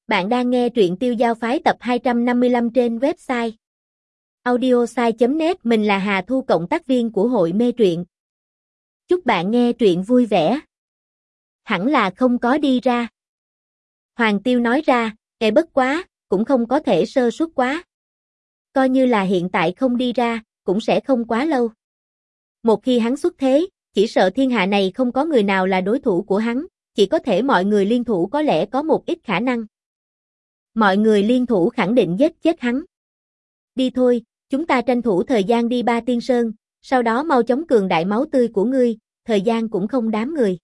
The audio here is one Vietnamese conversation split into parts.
Bạn đang nghe truyện Tiêu Giao Phái tập 255 trên website audiosai.net. Mình là Hà Thu, cộng tác viên của hội mê truyện. Chúc bạn nghe truyện vui vẻ. Hẳn là không có đi ra. Hoàng Tiêu nói ra, bất quá, cũng không có thể sơ suất quá. Coi như là hiện tại không đi ra, cũng sẽ không quá lâu. Một khi hắn xuất thế, chỉ sợ thiên hạ này không có người nào là đối thủ của hắn, chỉ có thể mọi người liên thủ có lẽ có một ít khả năng. Mọi người liên thủ khẳng định giết chết hắn. Đi thôi, chúng ta tranh thủ thời gian đi Ba Tiên Sơn, sau đó mau chống cường đại máu tươi của ngươi, thời gian cũng không đám người.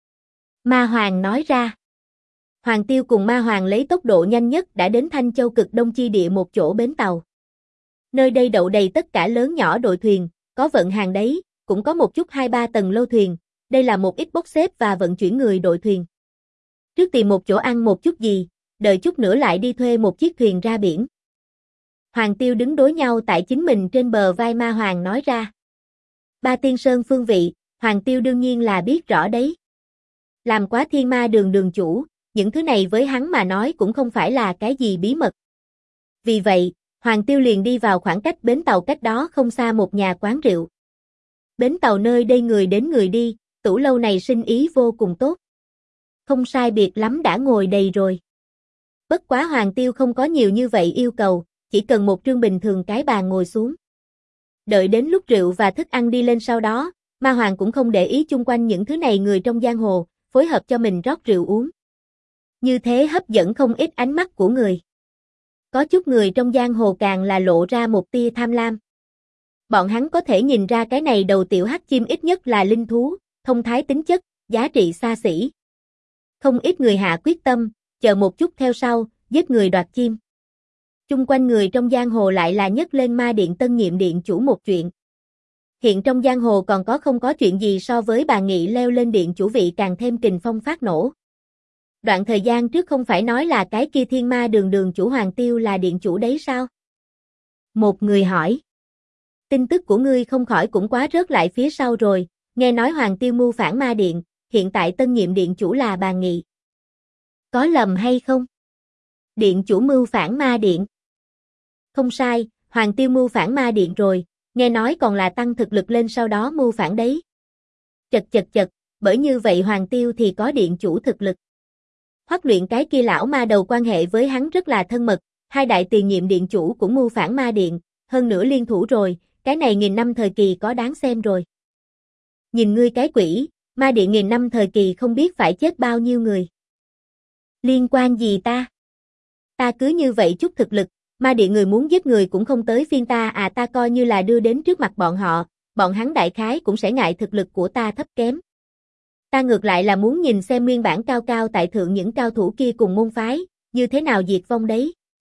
Ma Hoàng nói ra. Hoàng Tiêu cùng Ma Hoàng lấy tốc độ nhanh nhất đã đến Thanh Châu cực đông chi địa một chỗ bến tàu. Nơi đây đậu đầy tất cả lớn nhỏ đội thuyền, có vận hàng đấy, cũng có một chút 2-3 tầng lâu thuyền, đây là một ít bốc xếp và vận chuyển người đội thuyền. Trước tìm một chỗ ăn một chút gì, đợi chút nữa lại đi thuê một chiếc thuyền ra biển. Hoàng Tiêu đứng đối nhau tại chính mình trên bờ vai Ma Hoàng nói ra. Ba Tiên Sơn phương vị, Hoàng Tiêu đương nhiên là biết rõ đấy. Làm quá Thiên Ma đường đường chủ, những thứ này với hắn mà nói cũng không phải là cái gì bí mật. Vì vậy, Hoàng Tiêu liền đi vào khoảng cách bến tàu cách đó không xa một nhà quán rượu. Bến tàu nơi đây người đến người đi, tủ lâu này sinh ý vô cùng tốt. Không sai biệt lắm đã ngồi đầy rồi. Bất quá Hoàng Tiêu không có nhiều như vậy yêu cầu, chỉ cần một trương bình thường cái bàn ngồi xuống. Đợi đến lúc rượu và thức ăn đi lên sau đó, Ma Hoàng cũng không để ý chung quanh những thứ này người trong giang hồ, phối hợp cho mình rót rượu uống. Như thế hấp dẫn không ít ánh mắt của người. Có chút người trong giang hồ càng là lộ ra một tia tham lam. Bọn hắn có thể nhìn ra cái này đầu tiểu hắc chim ít nhất là linh thú, thông thái tính chất, giá trị xa xỉ. Không ít người hạ quyết tâm, chờ một chút theo sau, giết người đoạt chim. Chung quanh người trong giang hồ lại là nhấc lên Ma Điện tân nhiệm điện chủ một chuyện. Hiện trong giang hồ còn không có chuyện gì so với bà Nghị leo lên điện chủ vị càng thêm kình phong phát nổ. Đoạn thời gian trước không phải nói là cái kia Thiên Ma đường đường chủ Hoàng Tiêu là điện chủ đấy sao? Một người hỏi. Tin tức của ngươi không khỏi cũng quá rớt lại phía sau rồi, nghe nói Hoàng Tiêu mưu phản Ma Điện, hiện tại tân nhiệm điện chủ là bà Nghị. Có lầm hay không? Điện chủ mưu phản Ma Điện. Không sai, Hoàng Tiêu mưu phản Ma Điện rồi, nghe nói còn là tăng thực lực lên sau đó mưu phản đấy. Chật, bởi như vậy Hoàng Tiêu thì có điện chủ thực lực. Hoắc Luyện cái kia lão ma đầu quan hệ với hắn rất là thân mật, hai đại tiền nhiệm điện chủ cũng mưu phản Ma Điện, hơn nữa liên thủ rồi, cái này nghìn năm thời kỳ có đáng xem rồi. Nhìn ngươi cái quỷ, Ma Điện nghìn năm thời kỳ không biết phải chết bao nhiêu người. Liên quan gì ta? Ta cứ như vậy chút thực lực, Ma Điện người muốn giết người cũng không tới phiên ta à, ta coi như là đưa đến trước mặt bọn họ, bọn hắn đại khái cũng sẽ ngại thực lực của ta thấp kém. Ta ngược lại là muốn nhìn xem nguyên bản cao cao tại thượng những cao thủ kia cùng môn phái, như thế nào diệt vong đấy.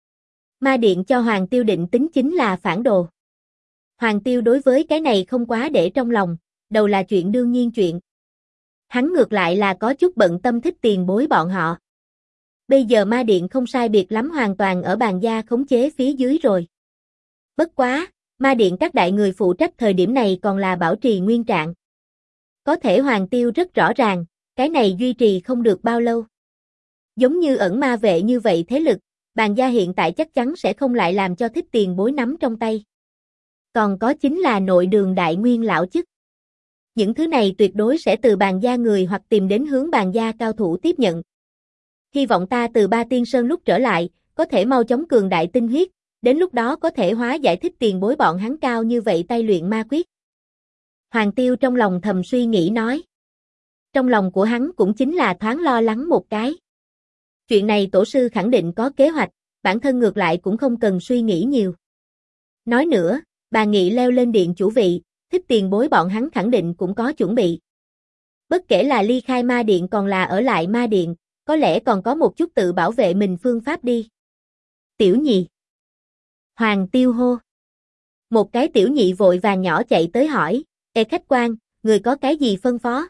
Ma Điện cho Hoàng Tiêu định tính chính là phản đồ. Hoàng Tiêu đối với cái này không quá để trong lòng, đầu là chuyện đương nhiên chuyện. Hắn ngược lại là có chút bận tâm thích tiền bối bọn họ. Bây giờ Ma Điện không sai biệt lắm hoàn toàn ở bàn gia khống chế phía dưới rồi. Bất quá, Ma Điện các đại người phụ trách thời điểm này còn là bảo trì nguyên trạng. Có thể Hoàng Tiêu rất rõ ràng, cái này duy trì không được bao lâu. Giống như ẩn ma vệ như vậy thế lực, bàn gia hiện tại chắc chắn sẽ không lại làm cho thích tiền bối nắm trong tay. Còn có chính là nội đường đại nguyên lão chức. Những thứ này tuyệt đối sẽ từ bàn gia người hoặc tìm đến hướng bàn gia cao thủ tiếp nhận. Hy vọng ta từ Ba Tiên Sơn lúc trở lại, có thể mau chóng cường đại tinh huyết, đến lúc đó có thể hóa giải thích tiền bối bọn hắn cao như vậy tay luyện ma quyết. Hoàng Tiêu trong lòng thầm suy nghĩ nói. Trong lòng của hắn cũng chính là thoáng lo lắng một cái. Chuyện này tổ sư khẳng định có kế hoạch, bản thân ngược lại cũng không cần suy nghĩ nhiều. Nói nữa, bà Nghị leo lên điện chủ vị, thích tiền bối bọn hắn khẳng định cũng có chuẩn bị. Bất kể là ly khai Ma Điện còn là ở lại Ma Điện, có lẽ còn có một chút tự bảo vệ mình phương pháp đi. Tiểu nhị. Hoàng Tiêu hô. Một cái tiểu nhị vội vàng nhỏ chạy tới hỏi, khách quan, người có cái gì phân phó?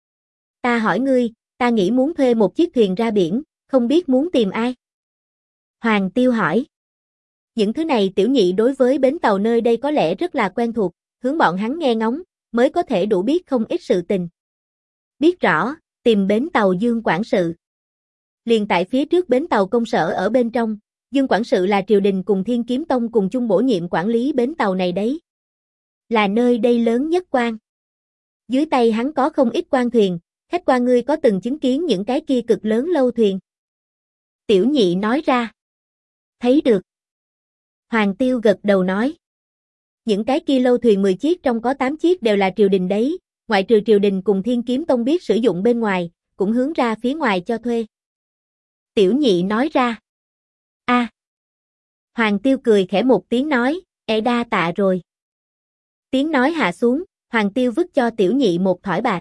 Ta hỏi ngươi, ta nghĩ muốn thuê một chiếc thuyền ra biển, không biết muốn tìm ai? Hoàng Tiêu hỏi. Những thứ này tiểu nhị đối với bến tàu nơi đây có lẽ rất là quen thuộc, hướng bọn hắn nghe ngóng, mới có thể đủ biết không ít sự tình. Biết rõ, tìm bến tàu Dương quản sự. Liền tại phía trước bến tàu công sở ở bên trong, Dương quản sự là triều đình cùng Thiên Kiếm Tông cùng chung bổ nhiệm quản lý bến tàu này đấy. Là nơi đây lớn nhất quan. Dưới tay hắn có không ít quan thuyền, khách qua ngươi có từng chứng kiến những cái kia cực lớn lâu thuyền? Tiểu nhị nói ra. Thấy được. Hoàng Tiêu gật đầu nói. Những cái kia lâu thuyền 10 chiếc trong có 8 chiếc đều là triều đình đấy, ngoại trừ triều đình cùng Thiên Kiếm Tông biết sử dụng bên ngoài, cũng hướng ra phía ngoài cho thuê. Tiểu nhị nói ra. A. Hoàng Tiêu cười khẽ một tiếng nói, đa tạ rồi. Tiếng nói hạ xuống, Hoàng Tiêu vứt cho tiểu nhị một thỏi bạc.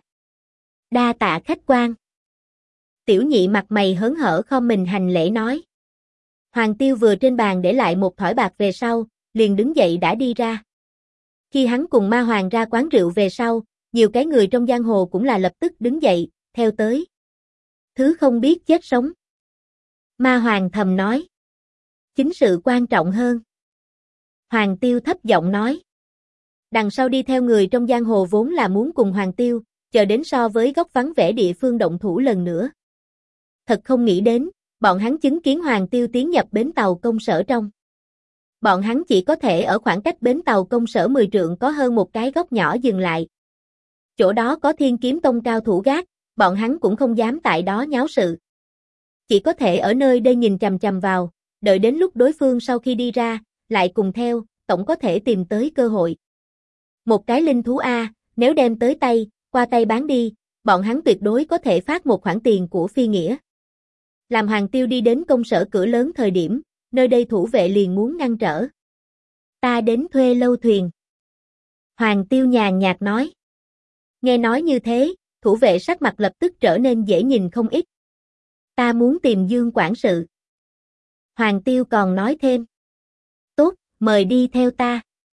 Đa tạ khách quan. Tiểu nhị mặt mày hớn hở khom mình hành lễ nói. Hoàng Tiêu vừa trên bàn để lại một thỏi bạc về sau, liền đứng dậy đã đi ra. Khi hắn cùng Ma Hoàng ra quán rượu về sau, nhiều cái người trong giang hồ cũng là lập tức đứng dậy, theo tới. Thứ không biết chết sống. Ma Hoàng thầm nói. Chính sự quan trọng hơn. Hoàng Tiêu thấp giọng nói. Đằng sau đi theo người trong giang hồ vốn là muốn cùng Hoàng Tiêu, chờ đến so với góc vắng vẻ địa phương động thủ lần nữa. Thật không nghĩ đến, bọn hắn chứng kiến Hoàng Tiêu tiến nhập bến tàu công sở trong. Bọn hắn chỉ có thể ở khoảng cách bến tàu công sở 10 trượng có hơn một cái góc nhỏ dừng lại. Chỗ đó có Thiên Kiếm Tông cao thủ gác, bọn hắn cũng không dám tại đó nháo sự. Chỉ có thể ở nơi đây nhìn chằm chằm vào, đợi đến lúc đối phương sau khi đi ra, lại cùng theo, tổng có thể tìm tới cơ hội. Một cái linh thú A, nếu đem tới tay, qua tay bán đi, bọn hắn tuyệt đối có thể phát một khoản tiền của phi nghĩa. Làm Hoàng Tiêu đi đến công sở cửa lớn thời điểm, nơi đây thủ vệ liền muốn ngăn trở. Ta đến thuê lâu thuyền. Hoàng Tiêu nhàn nhạt nói. Nghe nói như thế, thủ vệ sắc mặt lập tức trở nên dễ nhìn không ít. Ta muốn tìm Dương quản sự. Hoàng Tiêu còn nói thêm. Tốt, mời đi theo ta.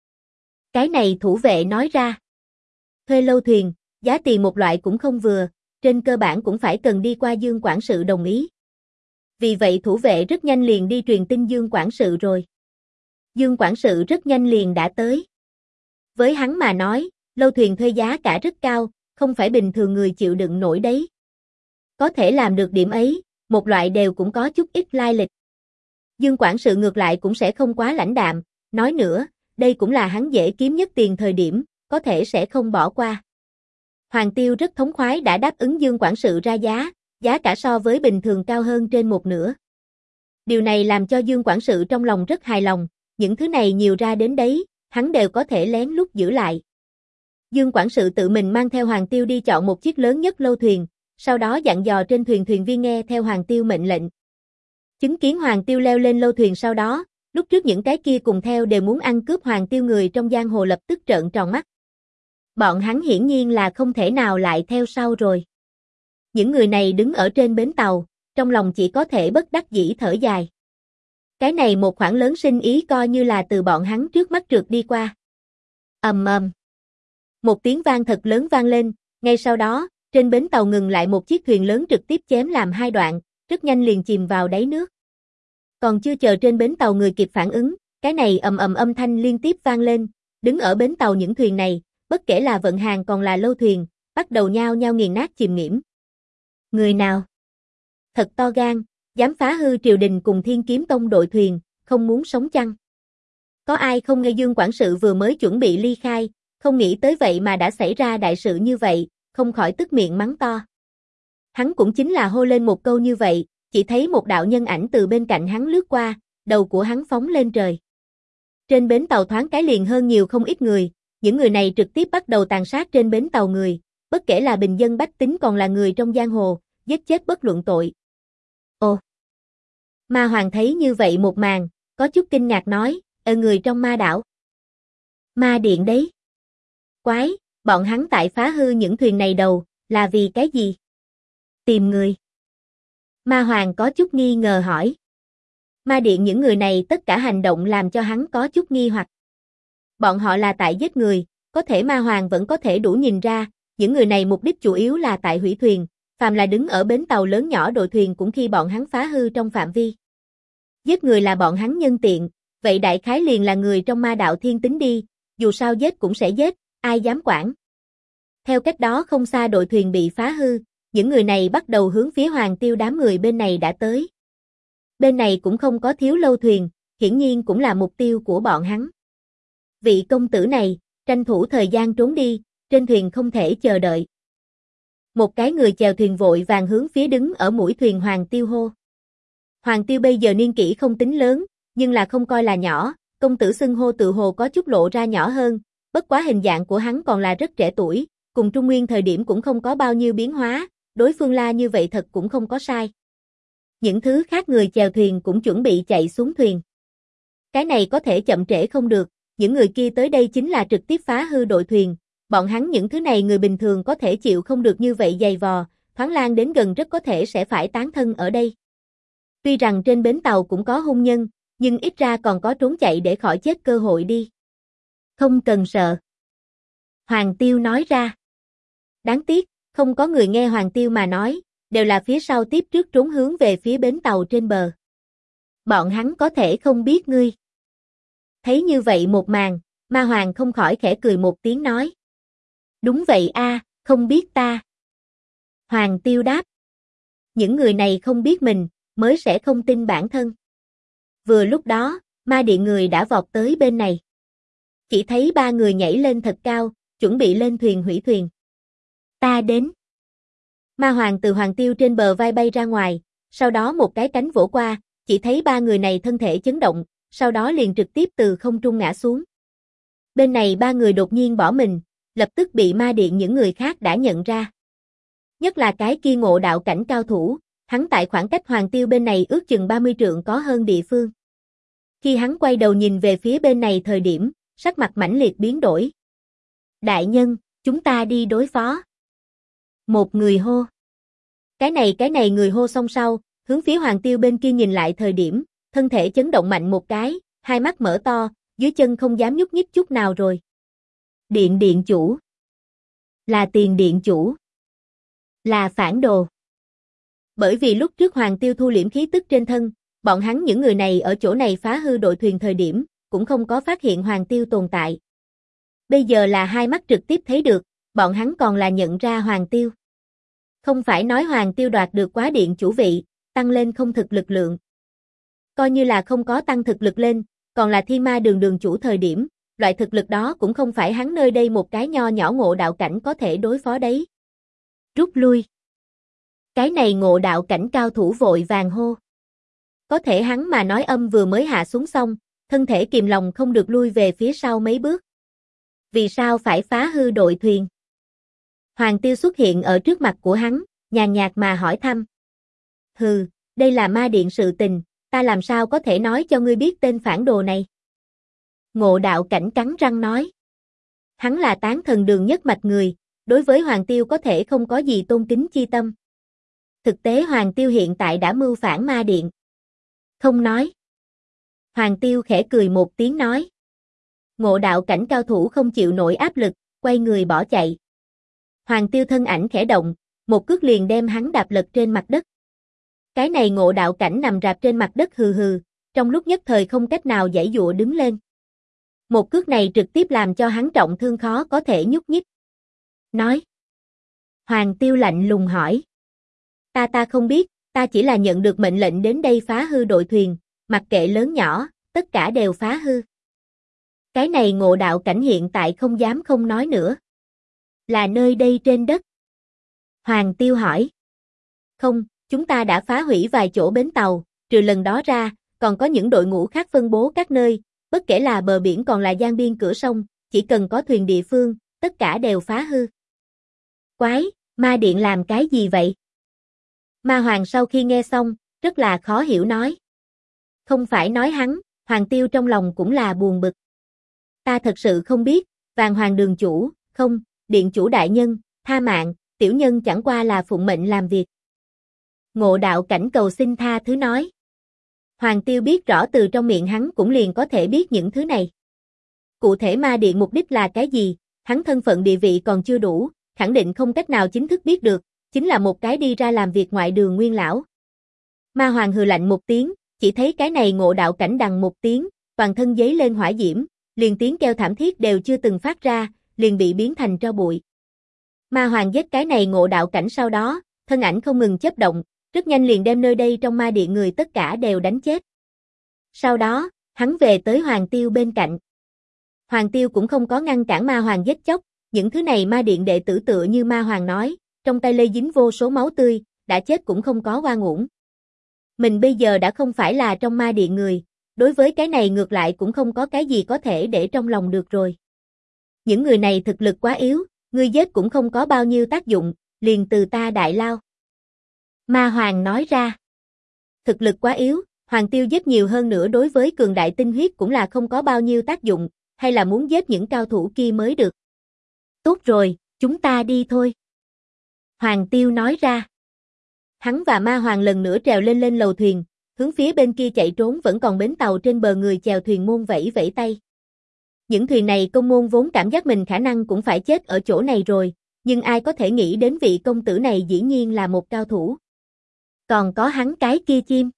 Cái này thủ vệ nói ra. Thuê lâu thuyền, giá tiền một loại cũng không vừa, trên cơ bản cũng phải cần đi qua Dương quản sự đồng ý. Vì vậy thủ vệ rất nhanh liền đi truyền tin Dương quản sự rồi. Dương quản sự rất nhanh liền đã tới. Với hắn mà nói, lâu thuyền thuê giá cả rất cao, không phải bình thường người chịu đựng nổi đấy. Có thể làm được điểm ấy, một loại đều cũng có chút ít lai lịch. Dương quản sự ngược lại cũng sẽ không quá lãnh đạm, nói nữa, đây cũng là hắn dễ kiếm nhất tiền thời điểm, có thể sẽ không bỏ qua. Hoàng Tiêu rất thống khoái đã đáp ứng Dương quản sự ra giá cả so với bình thường cao hơn trên một nửa. Điều này làm cho Dương quản sự trong lòng rất hài lòng, những thứ này nhiều ra đến đấy, hắn đều có thể lén lút giữ lại. Dương quản sự tự mình mang theo Hoàng Tiêu đi chọn một chiếc lớn nhất lâu thuyền, sau đó dặn dò trên thuyền thuyền viên nghe theo Hoàng Tiêu mệnh lệnh. Chứng kiến Hoàng Tiêu leo lên lâu thuyền sau đó, lúc trước những cái kia cùng theo đều muốn ăn cướp Hoàng Tiêu người trong giang hồ lập tức trợn tròn mắt. Bọn hắn hiển nhiên là không thể nào lại theo sau rồi. Những người này đứng ở trên bến tàu, trong lòng chỉ có thể bất đắc dĩ thở dài. Cái này một khoản lớn sinh ý coi như là từ bọn hắn trước mắt trượt đi qua. Ầm ầm. Một tiếng vang thật lớn vang lên, ngay sau đó, trên bến tàu ngừng lại một chiếc thuyền lớn trực tiếp chém làm hai đoạn, rất nhanh liền chìm vào đáy nước. Còn chưa chờ trên bến tàu người kịp phản ứng, cái này ầm ầm âm thanh liên tiếp vang lên, đứng ở bến tàu những thuyền này, bất kể là vận hàng còn là lâu thuyền, bắt đầu nhao nhao nghiền nát chìm nghiễm. Người nào? Thật to gan, dám phá hư triều đình cùng Thiên Kiếm Tông đội thuyền, không muốn sống chăng? Có ai không nghe Dương quản sự vừa mới chuẩn bị ly khai, không nghĩ tới vậy mà đã xảy ra đại sự như vậy, không khỏi tức miệng mắng to. Hắn cũng chính là hô lên một câu như vậy, chỉ thấy một đạo nhân ảnh từ bên cạnh hắn lướt qua, đầu của hắn phóng lên trời. Trên bến tàu thoáng cái liền hơn nhiều không ít người, những người này trực tiếp bắt đầu tàn sát trên bến tàu người, bất kể là bình dân bách tính còn là người trong giang hồ, giết chết bất luận tội. Ồ! Ma Hoàng thấy như vậy một màn, có chút kinh ngạc nói, người trong ma đảo. Ma điện đấy. Quái, bọn hắn tại phá hư những thuyền này đầu, là vì cái gì? Tìm người. Ma Hoàng có chút nghi ngờ hỏi. Ma điện những người này tất cả hành động làm cho hắn có chút nghi hoặc. Bọn họ là tại giết người, có thể Ma Hoàng vẫn có thể đủ nhìn ra, những người này mục đích chủ yếu là tại hủy thuyền, phàm là đứng ở bến tàu lớn nhỏ đội thuyền cũng khi bọn hắn phá hư trong phạm vi. Giết người là bọn hắn nhân tiện, vậy đại khái liền là người trong ma đạo thiên tính đi, dù sao giết cũng sẽ giết, ai dám quản. Theo cách đó không xa đội thuyền bị phá hư, những người này bắt đầu hướng phía Hoàng Tiêu đám người bên này đã tới. Bên này cũng không có thiếu lâu thuyền, hiển nhiên cũng là mục tiêu của bọn hắn. Vị công tử này, tranh thủ thời gian trốn đi, trên thuyền không thể chờ đợi. Một cái người chèo thuyền vội vàng hướng phía đứng ở mũi thuyền Hoàng Tiêu hô. Hoàng Tiêu bây giờ niên kỷ không tính lớn, nhưng là không coi là nhỏ, công tử xưng hô tự hồ có chút lộ ra nhỏ hơn, bất quá hình dạng của hắn còn là rất trẻ tuổi, cùng Trung Nguyên thời điểm cũng không có bao nhiêu biến hóa, đối phương la như vậy thật cũng không có sai. Những thứ khác người chèo thuyền cũng chuẩn bị chạy xuống thuyền. Cái này có thể chậm trễ không được, những người kia tới đây chính là trực tiếp phá hư đội thuyền, bọn hắn những thứ này người bình thường có thể chịu không được như vậy dày vò, thoáng lan đến gần rất có thể sẽ phải tán thân ở đây. Tuy rằng trên bến tàu cũng có hung nhân, nhưng ít ra còn có trốn chạy để khỏi chết cơ hội đi. Không cần sợ. Hoàng Tiêu nói ra. Đáng tiếc, không có người nghe Hoàng Tiêu mà nói, đều là phía sau tiếp trước trốn hướng về phía bến tàu trên bờ. Bọn hắn có thể không biết ngươi. Thấy như vậy một màn, Ma Hoàng không khỏi khẽ cười một tiếng nói. Đúng vậy a, không biết ta. Hoàng Tiêu đáp. Những người này không biết mình, mới sẽ không tin bản thân. Vừa lúc đó, ma điện người đã vọt tới bên này. Chỉ thấy ba người nhảy lên thật cao, chuẩn bị lên thuyền hủy thuyền. Ta đến. Ma Hoàng từ Hoàng Tiêu trên bờ vai bay ra ngoài, sau đó một cái cánh vỗ qua, chỉ thấy ba người này thân thể chấn động, sau đó liền trực tiếp từ không trung ngã xuống. Bên này ba người đột nhiên bỏ mình, lập tức bị ma điện những người khác đã nhận ra. Nhất là cái kia ngộ đạo cảnh cao thủ, hắn tại khoảng cách Hoàng Tiêu bên này ước chừng 30 trượng có hơn địa phương. Khi hắn quay đầu nhìn về phía bên này thời điểm, sắc mặt mãnh liệt biến đổi. Đại nhân, chúng ta đi đối phó. Một người hô. Cái này người hô xong sau, hướng phía Hoàng Tiêu bên kia nhìn lại thời điểm, thân thể chấn động mạnh một cái, hai mắt mở to, dưới chân không dám nhúc nhích chút nào rồi. Điện chủ. Là Tiền điện chủ. Là phản đồ. Bởi vì lúc trước Hoàng Tiêu thu liễm khí tức trên thân, bọn hắn những người này ở chỗ này phá hư đội thuyền thời điểm, cũng không có phát hiện Hoàng Tiêu tồn tại. Bây giờ là hai mắt trực tiếp thấy được, bọn hắn còn là nhận ra Hoàng Tiêu. Không phải nói Hoàng Tiêu đoạt được quá điện chủ vị, tăng lên không thực lực lượng. Coi như là không có tăng thực lực lên, còn là Thi Ma đường chủ thời điểm, loại thực lực đó cũng không phải hắn nơi đây một cái nho nhỏ ngộ đạo cảnh có thể đối phó đấy. Rút lui. Cái này ngộ đạo cảnh cao thủ vội vàng hô. Có thể hắn mà nói âm vừa mới hạ xuống xong, thân thể kìm lòng không được lui về phía sau mấy bước. Vì sao phải phá hư đội thuyền? Hoàng Tiêu xuất hiện ở trước mặt của hắn, nhàn nhạt mà hỏi thăm. Hừ, đây là ma điện sự tình, ta làm sao có thể nói cho ngươi biết tên phản đồ này? Ngộ đạo cảnh cắn răng nói. Hắn là tán thần đường nhất mạch người, đối với Hoàng Tiêu có thể không có gì tôn kính chi tâm. Thực tế Hoàng Tiêu hiện tại đã mưu phản ma điện. Không nói. Hoàng Tiêu khẽ cười một tiếng nói. Ngộ đạo cảnh cao thủ không chịu nổi áp lực, quay người bỏ chạy. Hoàng Tiêu thân ảnh khẽ động, một cước liền đem hắn đạp lật trên mặt đất. Cái này ngộ đạo cảnh nằm rạp trên mặt đất hừ hừ, trong lúc nhất thời không cách nào giãy giụa đứng lên. Một cước này trực tiếp làm cho hắn trọng thương khó có thể nhúc nhích. Nói. Hoàng Tiêu lạnh lùng hỏi. Ta không biết, ta chỉ là nhận được mệnh lệnh đến đây phá hư đội thuyền, mặc kệ lớn nhỏ, tất cả đều phá hư. Cái này ngộ đạo cảnh hiện tại không dám không nói nữa. Là nơi đây trên đất. Hoàng Tiêu hỏi. Không, chúng ta đã phá hủy vài chỗ bến tàu, trừ lần đó ra, còn có những đội ngũ khác phân bố các nơi, bất kể là bờ biển còn là giang biên cửa sông, chỉ cần có thuyền địa phương, tất cả đều phá hư. Quái, ma điện làm cái gì vậy? Ma Hoàng sau khi nghe xong, rất là khó hiểu nói. Không phải nói hắn, Hoàng Tiêu trong lòng cũng là buồn bực. Ta thật sự không biết, Vàng Hoàng đường chủ, không, điện chủ đại nhân, tha mạng, tiểu nhân chẳng qua là phụng mệnh làm việc. Ngộ đạo cảnh cầu xin tha thứ nói. Hoàng Tiêu biết rõ từ trong miệng hắn cũng liền có thể biết những thứ này. Cụ thể ma điện mục đích là cái gì, hắn thân phận địa vị còn chưa đủ, khẳng định không cách nào chính thức biết được, chính là một cái đi ra làm việc ngoại đường nguyên lão. Ma Hoàng hừ lạnh một tiếng, chỉ thấy cái này ngộ đạo cảnh đằng một tiếng, toàn thân giấy lên hỏa diễm, liền tiếng kêu thảm thiết đều chưa từng phát ra, liền bị biến thành tro bụi. Ma Hoàng giết cái này ngộ đạo cảnh sau đó, thân ảnh không ngừng chớp động, rất nhanh liền đem nơi đây trong ma điện người tất cả đều đánh chết. Sau đó, hắn về tới Hoàng Tiêu bên cạnh. Hoàng Tiêu cũng không có ngăn cản ma hoàng giết chóc, những thứ này ma điện đệ tử tựa như ma hoàng nói, trong tay lây dính vô số máu tươi, đã chết cũng không có oan uổng. Mình bây giờ đã không phải là trong ma điện người, đối với cái này ngược lại cũng không có cái gì có thể để trong lòng được rồi. Những người này thực lực quá yếu, ngươi giết cũng không có bao nhiêu tác dụng, liền từ ta đại lao. Ma hoàng nói ra. Thực lực quá yếu, Hoàng Tiêu giết nhiều hơn nữa đối với cường đại tinh huyết cũng là không có bao nhiêu tác dụng, hay là muốn giết những cao thủ kia mới được. Tốt rồi, chúng ta đi thôi. Hoàng Tiêu nói ra. Hắn và ma hoàng lần nữa trèo lên lầu thuyền, hướng phía bên kia chạy trốn vẫn còn bến tàu trên bờ người chèo thuyền môn vẫy vẫy tay. Những thuyền này công môn vốn cảm giác mình khả năng cũng phải chết ở chỗ này rồi, nhưng ai có thể nghĩ đến vị công tử này dĩ nhiên là một cao thủ. Còn có hắn cái kia chim.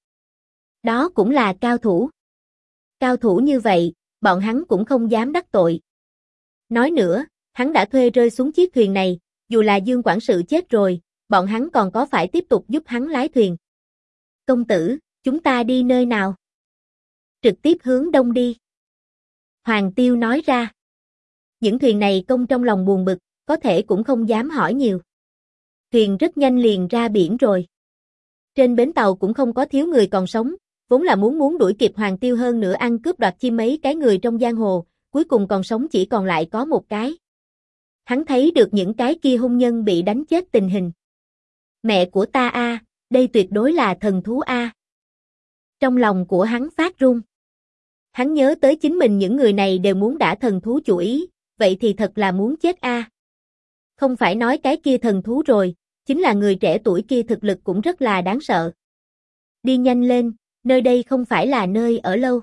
Đó cũng là cao thủ. Cao thủ như vậy, bọn hắn cũng không dám đắc tội. Nói nữa, hắn đã thuê rơi xuống chiếc thuyền này, dù là Dương quản sự chết rồi, bọn hắn còn có phải tiếp tục giúp hắn lái thuyền. Công tử, chúng ta đi nơi nào? Trực tiếp hướng đông đi. Hoàng Tiêu nói ra. Những thuyền này công trong lòng buồn bực, có thể cũng không dám hỏi nhiều. Thuyền rất nhanh liền ra biển rồi. Trên bến tàu cũng không có thiếu người còn sống, vốn là muốn đuổi kịp Hoàng Tiêu hơn nữa ăn cướp đoạt chi mấy cái người trong giang hồ, cuối cùng còn sống chỉ còn lại có một cái. Hắn thấy được những cái kia hung nhân bị đánh chết tình hình. Mẹ của ta a, đây tuyệt đối là thần thú a. Trong lòng của hắn phát run. Hắn nhớ tới chính mình những người này đều muốn đả thần thú chủ ý, vậy thì thật là muốn chết a. Không phải nói cái kia thần thú rồi, chính là người trẻ tuổi kia thực lực cũng rất là đáng sợ. Đi nhanh lên, nơi đây không phải là nơi ở lâu.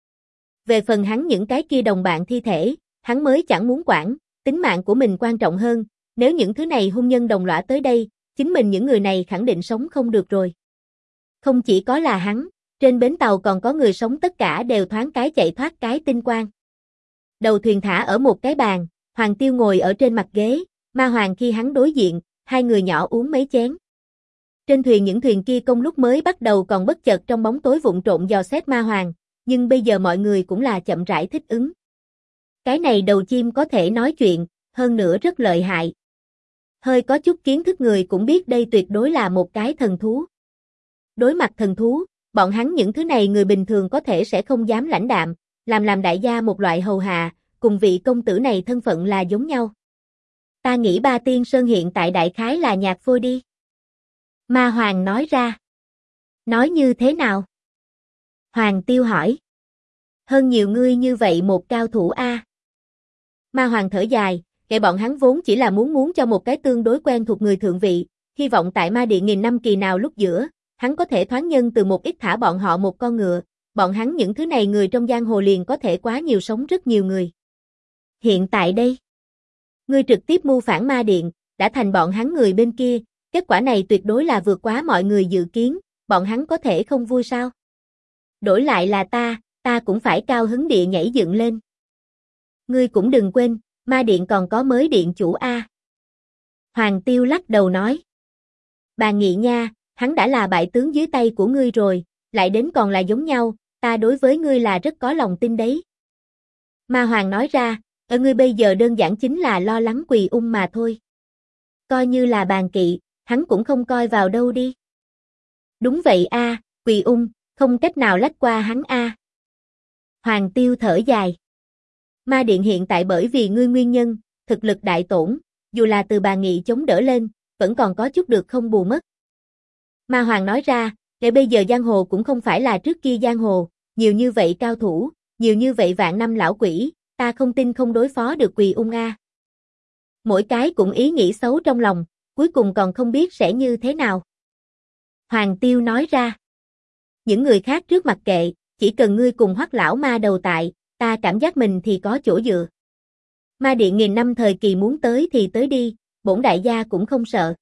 Về phần hắn những cái kia đồng bạn thi thể, hắn mới chẳng muốn quản, tính mạng của mình quan trọng hơn, nếu những thứ này hung nhân đồng lõa tới đây, chính mình những người này khẳng định sống không được rồi. Không chỉ có là hắn, trên bến tàu còn có người sống tất cả đều thoáng cái chạy thoát cái tinh quang. Đầu thuyền thả ở một cái bàn, Hoàng Tiêu ngồi ở trên mặt ghế, ma hoàng khi hắn đối diện, hai người nhỏ uống mấy chén. Trên thuyền những thuyền kia công lúc mới bắt đầu còn bất chợt trong bóng tối vụng trộn dò xét ma hoàng, nhưng bây giờ mọi người cũng là chậm rãi thích ứng. Cái này đầu chim có thể nói chuyện, hơn nữa rất lợi hại. Hơi có chút kiến thức người cũng biết đây tuyệt đối là một cái thần thú. Đối mặt thần thú, bọn hắn những thứ này người bình thường có thể sẽ không dám lãnh đạm, làm đại gia một loại hầu hạ, cùng vị công tử này thân phận là giống nhau. Ta nghĩ Ba Tiên Sơn hiện tại đại khái là nhạc phôi đi. Ma Hoàng nói ra. Nói như thế nào? Hoàng Tiêu hỏi. Hơn nhiều ngươi như vậy một cao thủ a. Ma Hoàng thở dài, kể bọn hắn vốn chỉ là muốn cho một cái tương đối quen thuộc người thượng vị, hy vọng tại ma điện nghìn năm kỳ nào lúc giữa, hắn có thể thoáng nhân từ một ít thả bọn họ một con ngựa, bọn hắn những thứ này người trong giang hồ liền có thể quá nhiều sống rất nhiều người. Hiện tại đây, ngươi trực tiếp mưu phản ma điện, đã thành bọn hắn người bên kia, kết quả này tuyệt đối là vượt quá mọi người dự kiến, bọn hắn có thể không vui sao? Đổi lại là ta cũng phải cao hứng địa nhảy dựng lên. Ngươi cũng đừng quên, ma điện còn có mới điện chủ a. Hoàng Tiêu lắc đầu nói. Bà nghĩ nha, hắn đã là bại tướng dưới tay của ngươi rồi, lại đến còn là giống nhau, ta đối với ngươi là rất có lòng tin đấy. Ma Hoàng nói ra, ở ngươi bây giờ đơn giản chính là lo lắng Quỳ Ung mà thôi. Coi như là bàn kỵ, hắn cũng không coi vào đâu đi. Đúng vậy a, Quỳ Ung, không cách nào lách qua hắn a. Hoàng Tiêu thở dài. Ma điện hiện tại bởi vì ngươi nguyên nhân, thực lực đại tổn, dù là từ bà nghị chống đỡ lên, vẫn còn có chút được không bù mất. Ma Hoàng nói ra, để bây giờ giang hồ cũng không phải là trước kia giang hồ, nhiều như vậy cao thủ, nhiều như vậy vạn năm lão quỷ, ta không tin không đối phó được Quỳ Ung a. Mỗi cái cũng ý nghĩ xấu trong lòng, cuối cùng còn không biết sẽ như thế nào. Hoàng Tiêu nói ra, những người khác trước mặt kệ, chỉ cần ngươi cùng Hoắc lão ma đầu tại, ta cảm giác mình thì có chỗ dựa. Ma điện nghìn năm thời kỳ muốn tới thì tới đi, bổn đại gia cũng không sợ.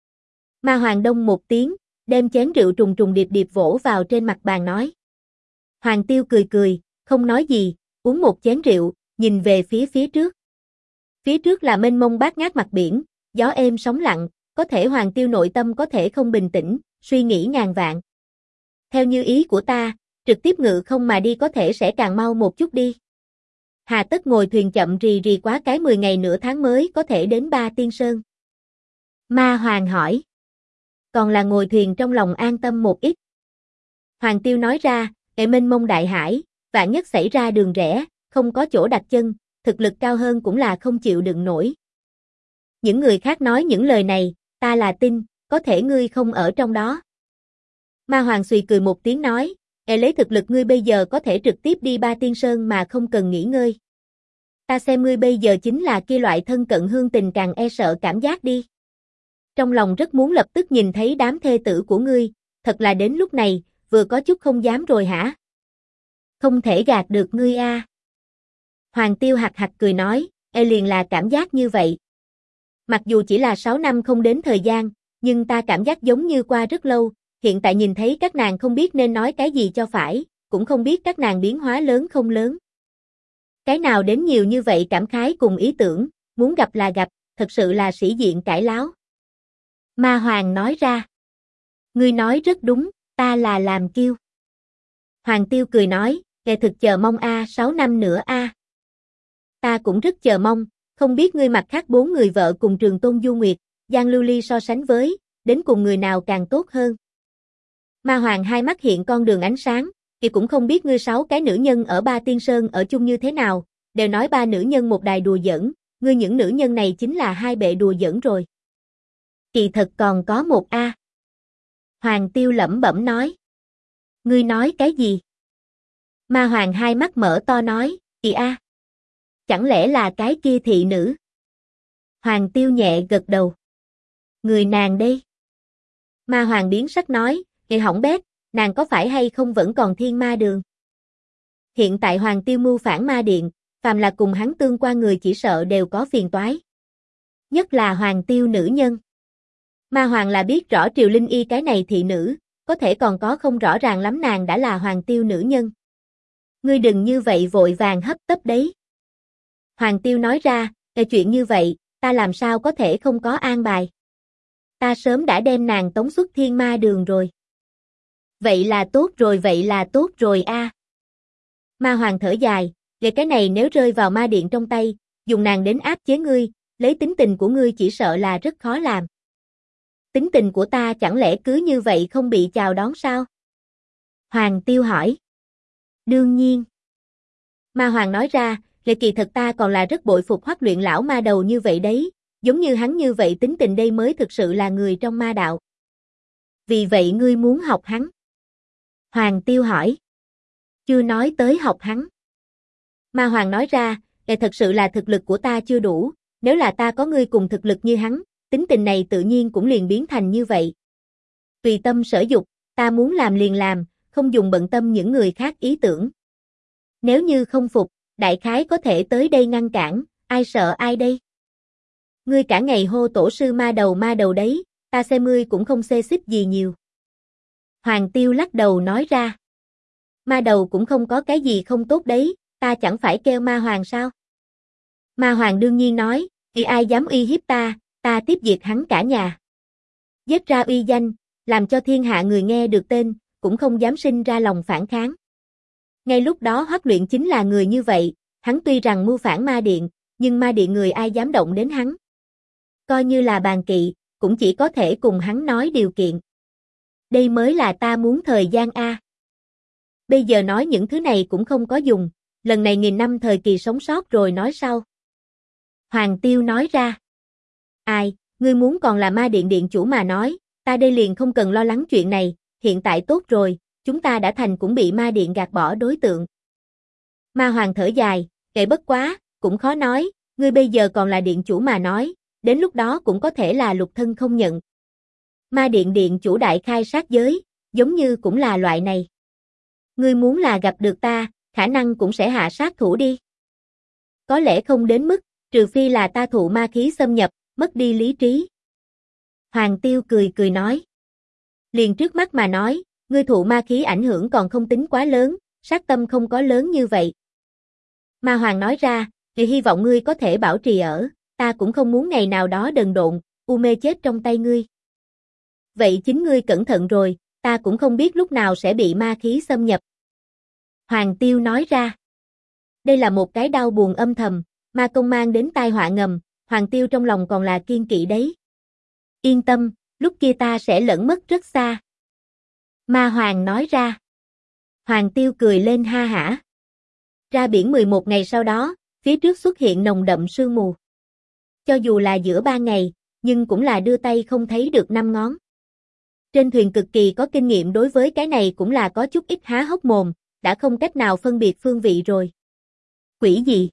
Ma Hoàng đông một tiếng, đem chén rượu trùng trùng điệp điệp vỗ vào trên mặt bàn nói. Hoàng Tiêu cười cười, không nói gì, uống một chén rượu, nhìn về phía trước. Phía trước là mênh mông bát ngát mặt biển, gió êm sóng lặng, có thể Hoàng Tiêu nội tâm có thể không bình tĩnh, suy nghĩ ngàn vạn. Theo như ý của ta, trực tiếp ngự không mà đi có thể sẽ càng mau một chút đi. Hà tất ngồi thuyền chậm rì rì quá cái 10 ngày nửa tháng mới có thể đến Ba Tiên Sơn. Ma Hoàng hỏi. Còn là ngồi thuyền trong lòng an tâm một ít. Hoàng Tiêu nói ra, mênh mông đại hải, vạn nhất xảy ra đường rẽ, không có chỗ đặt chân, thực lực cao hơn cũng là không chịu đựng nổi. Những người khác nói những lời này, ta là tin, có thể ngươi không ở trong đó. Ma Hoàng xùy cười một tiếng nói, lấy thực lực ngươi bây giờ có thể trực tiếp đi Ba Tiên Sơn mà không cần nghỉ ngơi. Ta xem ngươi bây giờ chính là kia loại thân cận hương tình càng e sợ cảm giác đi. Trong lòng rất muốn lập tức nhìn thấy đám thê tử của ngươi, thật là đến lúc này, vừa có chút không dám rồi hả? Không thể gạt được ngươi a. Hoàng Tiêu hạc hạc cười nói, liền là cảm giác như vậy. Mặc dù chỉ là 6 năm không đến thời gian, nhưng ta cảm giác giống như qua rất lâu, hiện tại nhìn thấy các nàng không biết nên nói cái gì cho phải, cũng không biết các nàng biến hóa lớn không lớn. Cái nào đến nhiều như vậy cảm khái cùng ý tưởng, muốn gặp là gặp, thật sự là sĩ diện cãi láo. Ma Hoàng nói ra. Ngươi nói rất đúng, ta là làm kiêu. Hoàng Tiêu cười nói, thực chờ mong 6 năm nữa Ta cũng rất chờ mong, không biết ngươi mặt khác 4 người vợ cùng Trường Tôn Du Nguyệt, Giang Lưu Ly so sánh với, đến cùng người nào càng tốt hơn. Ma Hoàng hai mắt hiện con đường ánh sáng, cũng không biết ngươi 6 cái nữ nhân ở Ba Tiên Sơn ở chung như thế nào, đều nói 3 nữ nhân một đài đùa giỡn, ngươi những nữ nhân này chính là 2 bệ đùa giỡn rồi. Kỳ thật còn có một Hoàng Tiêu lẩm bẩm nói. Ngươi nói cái gì? Ma Hoàng hai mắt mở to nói, Chẳng lẽ là cái kia thị nữ? Hoàng Tiêu nhẹ gật đầu. Người nàng đây? Ma Hoàng biến sắc nói, hỏng bét, nàng có phải hay không vẫn còn Thiên Ma Đường? Hiện tại Hoàng Tiêu mưu phản Ma Điện, phàm là cùng hắn tương quan người chỉ sợ đều có phiền toái. Nhất là Hoàng Tiêu nữ nhân. Ma Hoàng là biết rõ Triều Linh Y cái này thị nữ, có thể còn có không rõ ràng lắm nàng đã là Hoàng Tiêu nữ nhân. Ngươi đừng như vậy vội vàng hấp tấp đấy. Hoàng Tiêu nói ra, chuyện như vậy, ta làm sao có thể không có an bài. Ta sớm đã đem nàng tống xuất Thiên Ma Đường rồi. Vậy là tốt rồi Ma Hoàng thở dài, về cái này nếu rơi vào Ma Điện trong tay, dùng nàng đến áp chế ngươi, lấy tính tình của ngươi chỉ sợ là rất khó làm. Tính tình của ta chẳng lẽ cứ như vậy không bị chào đón sao? Hoàng Tiêu hỏi. Đương nhiên. Ma Hoàng nói ra, kỳ thật ta còn là rất bội phục Hoắc Luyện lão ma đầu như vậy đấy, giống như hắn như vậy tính tình đây mới thực sự là người trong ma đạo. Vì vậy ngươi muốn học hắn? Hoàng Tiêu hỏi. Chưa nói tới học hắn. Ma Hoàng nói ra, thật sự là thực lực của ta chưa đủ, nếu là ta có ngươi cùng thực lực như hắn, tính tình này tự nhiên cũng liền biến thành như vậy. Tùy tâm sở dục, ta muốn làm liền làm, không dùng bận tâm những người khác ý tưởng. Nếu như không phục, đại khái có thể tới đây ngăn cản, ai sợ ai đây? Ngươi cả ngày hô tổ sư ma đầu đấy, ta xem ngươi cũng không xê xích gì nhiều. Hoàng Tiêu lắc đầu nói ra. Ma đầu cũng không có cái gì không tốt đấy, ta chẳng phải kêu Ma Hoàng sao? Ma Hoàng đương nhiên nói, ai dám uy hiếp ta, ta tiếp diệt hắn cả nhà. Giết ra uy danh, làm cho thiên hạ người nghe được tên, cũng không dám sinh ra lòng phản kháng. Ngay lúc đó Hoắc Luyện chính là người như vậy, hắn tuy rằng mưu phản Ma Điện, nhưng Ma Điện người ai dám động đến hắn. Coi như là bàn kỵ, cũng chỉ có thể cùng hắn nói điều kiện. Đây mới là ta muốn thời gian Bây giờ nói những thứ này cũng không có dùng, lần này 1000 năm thời kỳ sống sót rồi nói sau. Hoàng Tiêu nói ra. Ai, ngươi muốn còn là Ma Điện điện chủ mà nói, ta đây liền không cần lo lắng chuyện này, hiện tại tốt rồi, chúng ta đã thành cũng bị Ma Điện gạt bỏ đối tượng. Ma Hoàng thở dài, bất quá, cũng khó nói, ngươi bây giờ còn là điện chủ mà nói, đến lúc đó cũng có thể là lục thân không nhận. Ma Điện điện chủ đại khai sát giới, giống như cũng là loại này. Ngươi muốn là gặp được ta, khả năng cũng sẽ hạ sát thủ đi. Có lẽ không đến mức, trừ phi là ta thụ ma khí xâm nhập, mất đi lý trí. Hoàng Tiêu cười nói. Liền trước mắt mà nói, ngươi thụ ma khí ảnh hưởng còn không tính quá lớn, sát tâm không có lớn như vậy. Ma Hoàng nói ra, hy vọng ngươi có thể bảo trì ở, ta cũng không muốn ngày nào đó đần độn, U mê chết trong tay ngươi. Vậy chính ngươi cẩn thận rồi, ta cũng không biết lúc nào sẽ bị ma khí xâm nhập. Hoàng Tiêu nói ra. Đây là một cái đau buồn âm thầm, ma công mang đến tai họa ngầm, Hoàng Tiêu trong lòng còn là kiên kỵ đấy. Yên tâm, lúc kia ta sẽ lẫn mất rất xa. Ma Hoàng nói ra. Hoàng Tiêu cười lên ha hả. Ra biển 11 ngày sau đó, phía trước xuất hiện nồng đậm sương mù. Cho dù là giữa ban ngày, nhưng cũng là đưa tay không thấy được năm ngón. Trên thuyền cực kỳ có kinh nghiệm đối với cái này cũng là có chút ít há hốc mồm, đã không cách nào phân biệt phương vị rồi. Quỷ gì?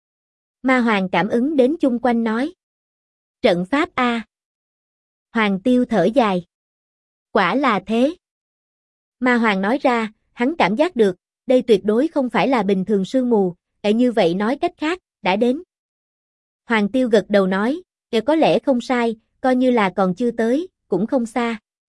Ma Hoàng cảm ứng đến chung quanh nói. Trận pháp A. Hoàng Tiêu thở dài. Quả là thế. Ma Hoàng nói ra, hắn cảm giác được, đây tuyệt đối không phải là bình thường sương mù, như vậy nói cách khác, đã đến. Hoàng Tiêu gật đầu nói, có lẽ không sai, coi như là còn chưa tới, cũng không xa.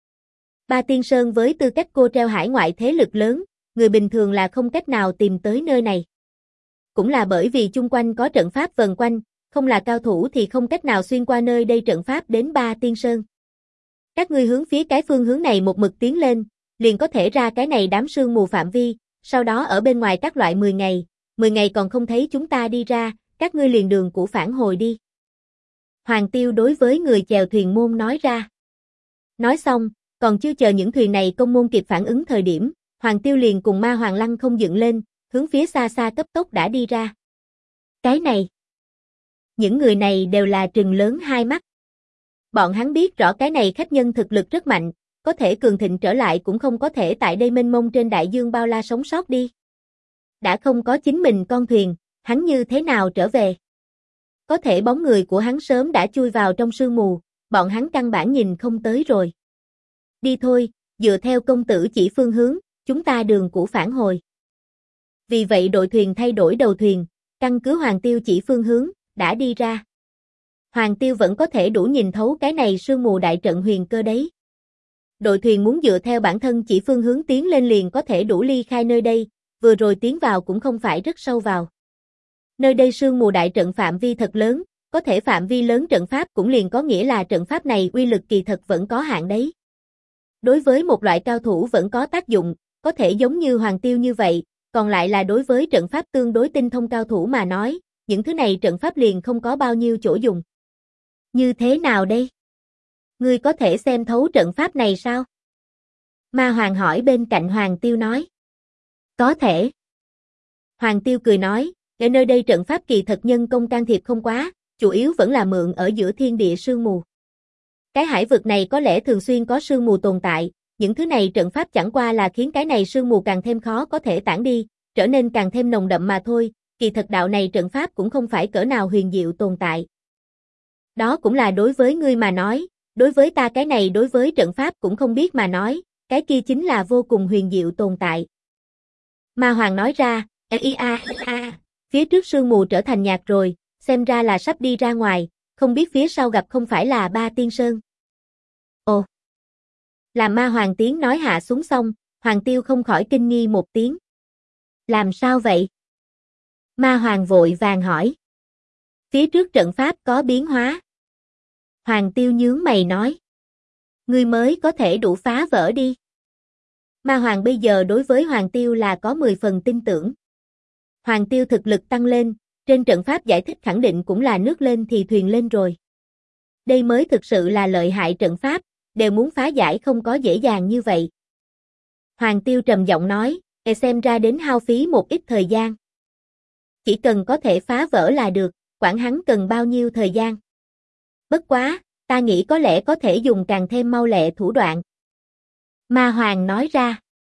Ba Tiên Sơn với tư cách cô treo hải ngoại thế lực lớn, người bình thường là không cách nào tìm tới nơi này. Cũng là bởi vì chung quanh có trận pháp vần quanh, không là cao thủ thì không cách nào xuyên qua nơi đây trận pháp đến Ba Tiên Sơn. Các ngươi hướng phía cái phương hướng này một mực tiến lên, liền có thể ra cái này đám sương mù phạm vi, sau đó ở bên ngoài các loại 10 ngày còn không thấy chúng ta đi ra, các ngươi liền đường cũ phản hồi đi. Hoàng Tiêu đối với người chèo thuyền môn nói ra. Nói xong, còn chưa chờ những thuyền này công môn kịp phản ứng thời điểm, Hoàng Tiêu liền cùng Ma Hoàng lăng không dựng lên, hướng phía xa xa cấp tốc đã đi ra. Cái này, những người này đều là trừng lớn hai mắt. Bọn hắn biết rõ cái này khách nhân thực lực rất mạnh, có thể cường thịnh trở lại cũng không có thể tại đây mênh mông trên đại dương bao la sống sót đi. Đã không có chính mình con thuyền, hắn như thế nào trở về? Có thể bóng người của hắn sớm đã chui vào trong sương mù, bọn hắn căn bản nhìn không tới rồi. Đi thôi, dựa theo công tử chỉ phương hướng, chúng ta đường cũ phản hồi. Vì vậy đội thuyền thay đổi đầu thuyền, căn cứ Hoàng Tiêu chỉ phương hướng, đã đi ra. Hoàng Tiêu vẫn có thể đủ nhìn thấu cái này sương mù đại trận huyền cơ đấy. Đội thuyền muốn dựa theo bản thân chỉ phương hướng tiến lên liền có thể đủ ly khai nơi đây, vừa rồi tiến vào cũng không phải rất sâu vào. Nơi đây sương mù đại trận phạm vi thật lớn, có thể phạm vi lớn trận pháp cũng liền có nghĩa là trận pháp này uy lực kỳ thật vẫn có hạn đấy. Đối với một loại cao thủ vẫn có tác dụng, có thể giống như Hoàng Tiêu như vậy, còn lại là đối với trận pháp tương đối tinh thông cao thủ mà nói, những thứ này trận pháp liền không có bao nhiêu chỗ dùng. Như thế nào đây? Ngươi có thể xem thấu trận pháp này sao? Ma Hoàng hỏi bên cạnh Hoàng Tiêu nói. Có thể. Hoàng Tiêu cười nói, ở nơi đây trận pháp kỳ thật nhân công can thiệp không quá, chủ yếu vẫn là mượn ở giữa thiên địa sương mù. Cái hải vực này có lẽ thường xuyên có sương mù tồn tại, những thứ này trận pháp chẳng qua là khiến cái này sương mù càng thêm khó có thể tản đi, trở nên càng thêm nồng đậm mà thôi, kỳ thật đạo này trận pháp cũng không phải cỡ nào huyền diệu tồn tại. Đó cũng là đối với ngươi mà nói, đối với ta cái này đối với trận pháp cũng không biết mà nói, cái kia chính là vô cùng huyền diệu tồn tại. Ma Hoàng nói ra, phía trước sương mù trở thành nhạt rồi, xem ra là sắp đi ra ngoài, không biết phía sau gặp không phải là Ba Tiên Sơn. Ồ! Làm Ma Hoàng tiếng nói hạ xuống xong, Hoàng Tiêu không khỏi kinh nghi một tiếng. Làm sao vậy? Ma Hoàng vội vàng hỏi. Phía trước trận pháp có biến hóa. Hoàng Tiêu nhướng mày nói. Ngươi mới có thể đủ phá vỡ đi. Ma Hoàng bây giờ đối với Hoàng Tiêu là có 10 phần tin tưởng. Hoàng Tiêu thực lực tăng lên, trên trận pháp giải thích khẳng định cũng là nước lên thì thuyền lên rồi. Đây mới thực sự là lợi hại trận pháp, đều muốn phá giải không có dễ dàng như vậy. Hoàng Tiêu trầm giọng nói, xem ra đến hao phí một ít thời gian. Chỉ cần có thể phá vỡ là được, quản hắn cần bao nhiêu thời gian. Bất quá, ta nghĩ có lẽ có thể dùng càng thêm mau lẹ thủ đoạn. Ma Hoàng nói ra.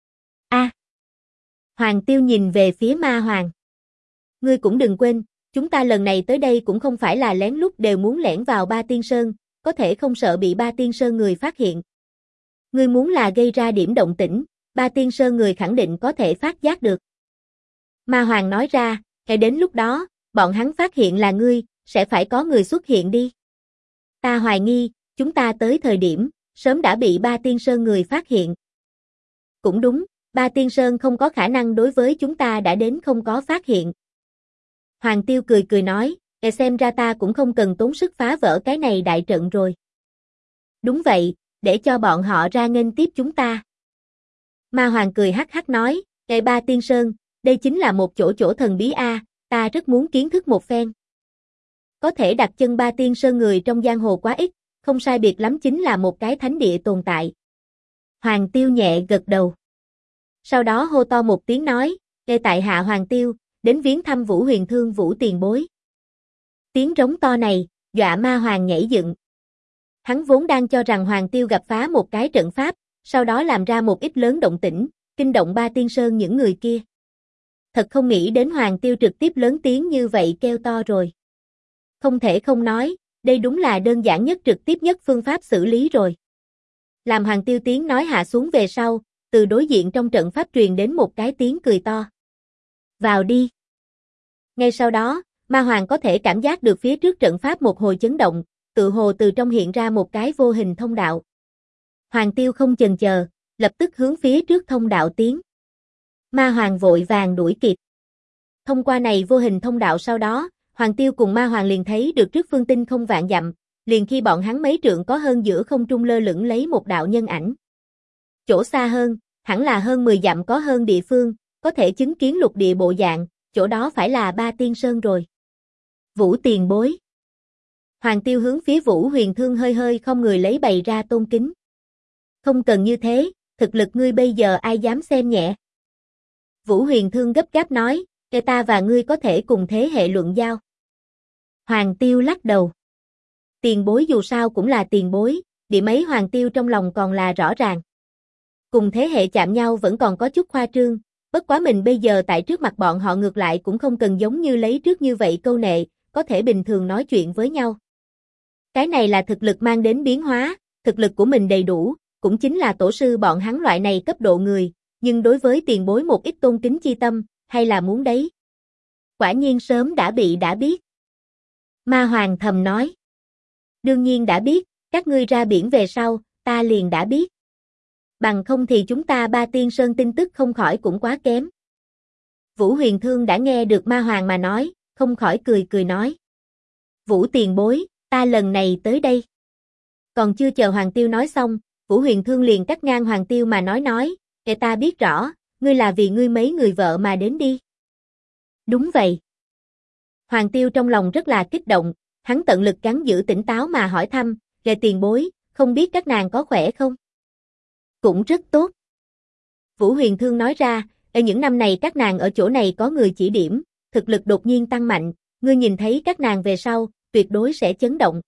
Hoàng Tiêu nhìn về phía Ma Hoàng. Ngươi cũng đừng quên, chúng ta lần này tới đây cũng không phải là lén lút đều muốn lẻn vào Ba Tiên Sơn, có thể không sợ bị Ba Tiên Sơn người phát hiện. Ngươi muốn là gây ra điểm động tĩnh, Ba Tiên Sơn người khẳng định có thể phát giác được. Ma Hoàng nói ra, đến lúc đó, bọn hắn phát hiện là ngươi, sẽ phải có người xuất hiện đi. Ta hoài nghi, chúng ta tới thời điểm, sớm đã bị Ba Tiên Sơn người phát hiện. Cũng đúng, Ba Tiên Sơn không có khả năng đối với chúng ta đã đến không có phát hiện. Hoàng Tiêu cười cười nói, xem ra ta cũng không cần tốn sức phá vỡ cái này đại trận rồi. Đúng vậy, để cho bọn họ ra nghênh tiếp chúng ta. Ma Hoàng cười hắc hắc nói, Ngài Ba Tiên Sơn, đây chính là một chỗ thần bí a, ta rất muốn kiến thức một phen. Có thể đặt chân Ba Tiên Sơn người trong giang hồ quá ít, không sai biệt lắm chính là một cái thánh địa tồn tại. Hoàng Tiêu nhẹ gật đầu. Sau đó hô to một tiếng nói, Ngài tại hạ Hoàng Tiêu, đến viếng thăm Vũ Huyền Thương Vũ tiền bối. Tiếng rống to này, dọa Ma Hoàng nhảy dựng. Hắn vốn đang cho rằng Hoàng Tiêu gặp phá một cái trận pháp, sau đó làm ra một ít lớn động tĩnh, kinh động Ba Tiên Sơn những người kia. Thật không nghĩ đến Hoàng Tiêu trực tiếp lớn tiếng như vậy kêu to rồi. Không thể không nói, đây đúng là đơn giản nhất trực tiếp nhất phương pháp xử lý rồi. Làm Hoàng Tiêu tiếng nói hạ xuống về sau, từ đối diện trong trận pháp truyền đến một cái tiếng cười to. Vào đi. Ngay sau đó, Ma Hoàng có thể cảm giác được phía trước trận pháp một hồi chấn động, tự hồ từ trong hiện ra một cái vô hình thông đạo. Hoàng Tiêu không chần chờ, lập tức hướng phía trước thông đạo tiến. Ma Hoàng vội vàng đuổi kịp. Thông qua này vô hình thông đạo sau đó, Hoàng Tiêu cùng Ma Hoàng liền thấy được trước phương tinh không vạn dặm, liền khi bọn hắn mấy trượng có hơn giữa không trung lơ lửng lấy một đạo nhân ảnh. Chỗ xa hơn, hẳn là hơn 10 dặm có hơn địa phương, có thể chứng kiến lục địa bộ dạng, chỗ đó phải là Ba Tiên Sơn rồi. Vũ tiền bối. Hoàng Tiêu hướng phía Vũ Huyền Thương hơi hơi không người lấy bày ra tôn kính. Không cần như thế, thực lực ngươi bây giờ ai dám xem nhẹ. Vũ Huyền Thương gấp gáp nói, kẻ ta và ngươi có thể cùng thế hệ luận giao. Hoàng Tiêu lắc đầu. Tiền bối dù sao cũng là tiền bối, điểm ấy Hoàng Tiêu trong lòng còn là rõ ràng. Cùng thế hệ chạm nhau vẫn còn có chút khoa trương, bất quá mình bây giờ tại trước mặt bọn họ ngược lại cũng không cần giống như lấy trước như vậy câu nệ, có thể bình thường nói chuyện với nhau. Cái này là thực lực mang đến biến hóa, thực lực của mình đầy đủ, cũng chính là tổ sư bọn hắn loại này cấp độ người, nhưng đối với tiền bối một ít tôn kính chi tâm, hay là muốn đấy. Quả nhiên sớm đã biết. Ma Hoàng thầm nói. Đương nhiên đã biết, các ngươi ra biển về sau, ta liền đã biết. Bằng không thì chúng ta Ba Tiên Sơn tin tức không khỏi cũng quá kém. Vũ Huyền Thương đã nghe được Ma Hoàng mà nói, không khỏi cười nói. Vũ tiền bối, ta lần này tới đây. Còn chưa chờ Hoàng Tiêu nói xong, Vũ Huyền Thương liền cắt ngang Hoàng Tiêu mà nói, để ta biết rõ, ngươi là vì ngươi mấy người vợ mà đến đi. Đúng vậy. Hoàng Tiêu trong lòng rất là kích động, hắn tận lực gắng giữ tỉnh táo mà hỏi thăm, về tiền bối, không biết các nàng có khỏe không? Cũng rất tốt. Vũ Huyền Thương nói ra, ở những năm này các nàng ở chỗ này có người chỉ điểm, thực lực đột nhiên tăng mạnh, ngươi nhìn thấy các nàng về sau, tuyệt đối sẽ chấn động.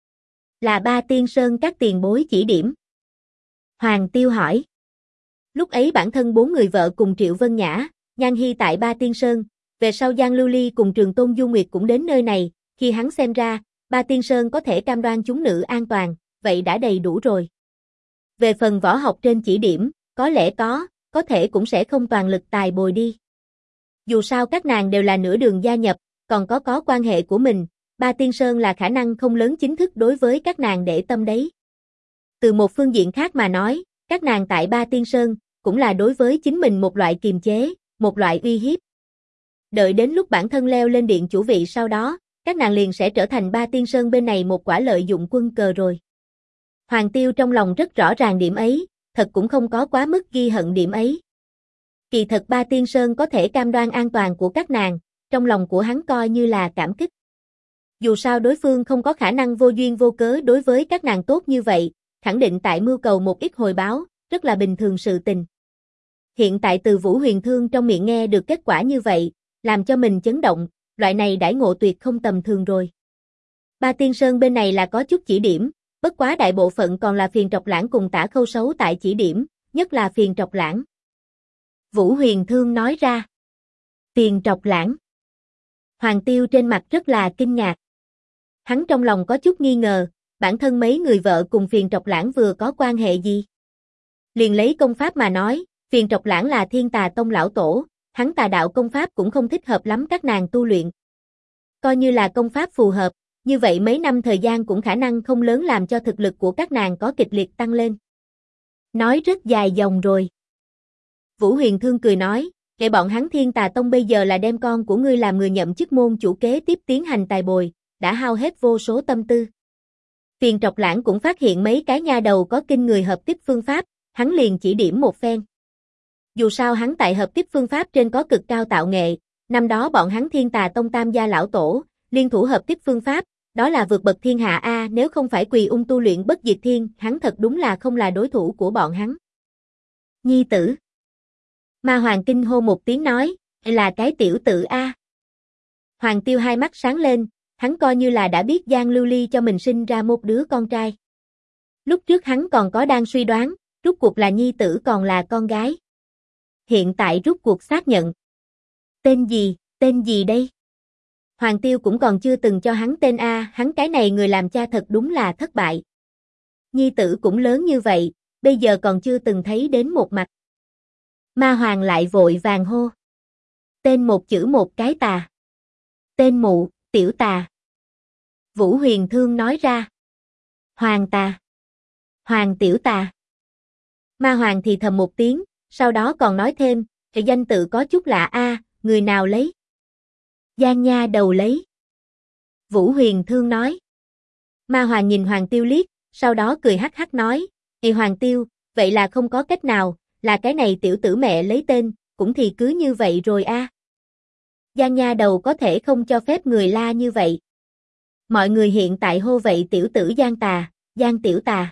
Là Ba Tiên Sơn các tiền bối chỉ điểm. Hoàng Tiêu hỏi. Lúc ấy bản thân 4 người vợ cùng Triệu Vân Nhã, Nhan Hy tại Ba Tiên Sơn, về sau Giang Lưu Ly cùng Trường Tôn Du Nguyệt cũng đến nơi này, khi hắn xem ra, Ba Tiên Sơn có thể cam đoan chúng nữ an toàn, vậy đã đầy đủ rồi. Về phần võ học trên chỉ điểm, có lẽ có thể cũng sẽ không toàn lực tài bồi đi. Dù sao các nàng đều là nửa đường gia nhập, còn có quan hệ của mình, Ba Tiên Sơn là khả năng không lớn chính thức đối với các nàng để tâm đấy. Từ một phương diện khác mà nói, các nàng tại Ba Tiên Sơn, cũng là đối với chính mình một loại kiềm chế, một loại uy hiếp. Đợi đến lúc bản thân leo lên điện chủ vị sau đó, các nàng liền sẽ trở thành Ba Tiên Sơn bên này một quả lợi dụng quân cờ rồi. Hoàng Tiêu trong lòng rất rõ ràng điểm ấy, thật cũng không có quá mức ghi hận điểm ấy. Kỳ thật Ba Tiên Sơn có thể cam đoan an toàn của các nàng, trong lòng của hắn coi như là cảm kích. Dù sao đối phương không có khả năng vô duyên vô cớ đối với các nàng tốt như vậy, khẳng định tại mưu cầu một ít hồi báo, rất là bình thường sự tình. Hiện tại từ Vũ Huyền Thương trong miệng nghe được kết quả như vậy, làm cho mình chấn động, loại này đãi ngộ tuyệt không tầm thường rồi. Ba Tiên Sơn bên này là có chút chỉ điểm, bất quá đại bộ phận còn là Phiền Trọc Lãng cùng Tả Khâu Sấu tại chỉ điểm, nhất là Phiền Trọc Lãng. Vũ Huyền Thương nói ra. Phiền Trọc Lãng. Hoàng Tiêu trên mặt rất là kinh ngạc. Hắn trong lòng có chút nghi ngờ, bản thân mấy người vợ cùng Phiền Trọc Lãng vừa có quan hệ gì? Liền lấy công pháp mà nói, Phiền Trọc Lãng là Thiên Tà Tông lão tổ, hắn tà đạo công pháp cũng không thích hợp lắm các nàng tu luyện. Coi như là công pháp phù hợp, như vậy mấy năm thời gian cũng khả năng không lớn làm cho thực lực của các nàng có kịch liệt tăng lên. Nói rất dài dòng rồi. Vũ Huyền Thương cười nói, kệ bọn hắn Thiên Tà Tông bây giờ là đem con của ngươi làm người nhậm chức môn chủ kế tiếp tiến hành tài bồi, đã hao hết vô số tâm tư. Phiền Trọc Lãng cũng phát hiện mấy cái nha đầu có kinh người hợp tiếp phương pháp, hắn liền chỉ điểm một phen. Dù sao hắn tại hợp tiếp phương pháp trên có cực cao tạo nghệ, năm đó bọn hắn Thiên Tà Tông tam gia lão tổ, liên thủ hợp tiếp phương pháp, đó là vượt bậc thiên hạ a, nếu không phải Quỳ Ung tu luyện bất diệt thiên, hắn thật đúng là không là đối thủ của bọn hắn. Nhi tử. Ma Hoàng kinh hô một tiếng nói, là cái tiểu tử a. Hoàng Tiêu hai mắt sáng lên, hắn coi như là đã biết Giang Lưu Ly cho mình sinh ra một đứa con trai. Lúc trước hắn còn có đang suy đoán, rút cuộc là nhi tử còn là con gái. Hiện tại rút cuộc xác nhận. Tên gì đây? Hoàng Tiêu cũng còn chưa từng cho hắn tên a, hắn cái này người làm cha thật đúng là thất bại. Nhi tử cũng lớn như vậy, bây giờ còn chưa từng thấy đến một mặt. Ma Hoàng lại vội vàng hô. Tên một chữ một cái tà. Tên mụ, tiểu tà. Vũ Huyền Thương nói ra. Hoàng tà. Hoàng tiểu tà. Ma Hoàng thì thầm một tiếng, sau đó còn nói thêm, cái danh tự có chút lạ a, người nào lấy? Giang nha đầu lấy. Vũ Huyền Thương nói. Ma Hoàng nhìn Hoàng Tiêu liếc, sau đó cười hắc hắc nói, Hoàng Tiêu, vậy là không có cách nào, là cái này tiểu tử mẹ lấy tên, cũng thì cứ như vậy rồi a. Giang nha đầu có thể không cho phép người la như vậy. Mọi người hiện tại hô vậy tiểu tử Giang tà, Giang tiểu tà.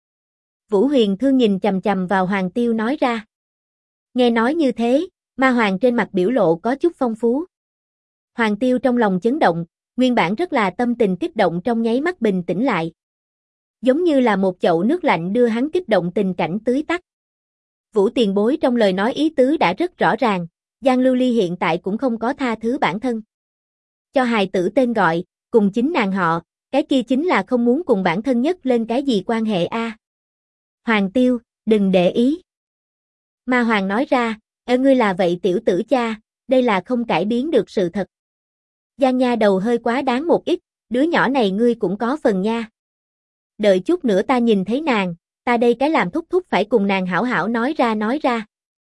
Vũ Huyền Thương nhìn chằm chằm vào Hoàng Tiêu nói ra. Nghe nói như thế, Ma Hoàng trên mặt biểu lộ có chút phong phú. Hoàng Tiêu trong lòng chấn động, nguyên bản rất là tâm tình kích động trong nháy mắt bình tĩnh lại. Giống như là một chậu nước lạnh đưa hắn kích động tình cảnh tưới tắt. Vũ tiền bối trong lời nói ý tứ đã rất rõ ràng, Giang Lưu Ly hiện tại cũng không có tha thứ bản thân. Cho hài tử tên gọi, cùng chính nàng họ, cái kia chính là không muốn cùng bản thân nhất lên cái gì quan hệ a. Hoàng Tiêu, đừng để ý. Ma Hoàng nói ra, ngươi là vậy tiểu tử cha, đây là không cải biến được sự thật. Giang nha đầu hơi quá đáng một ít, đứa nhỏ này ngươi cũng có phần nha. Đợi chút nữa ta nhìn thấy nàng, ta đây cái làm thúc thúc phải cùng nàng hảo hảo nói ra.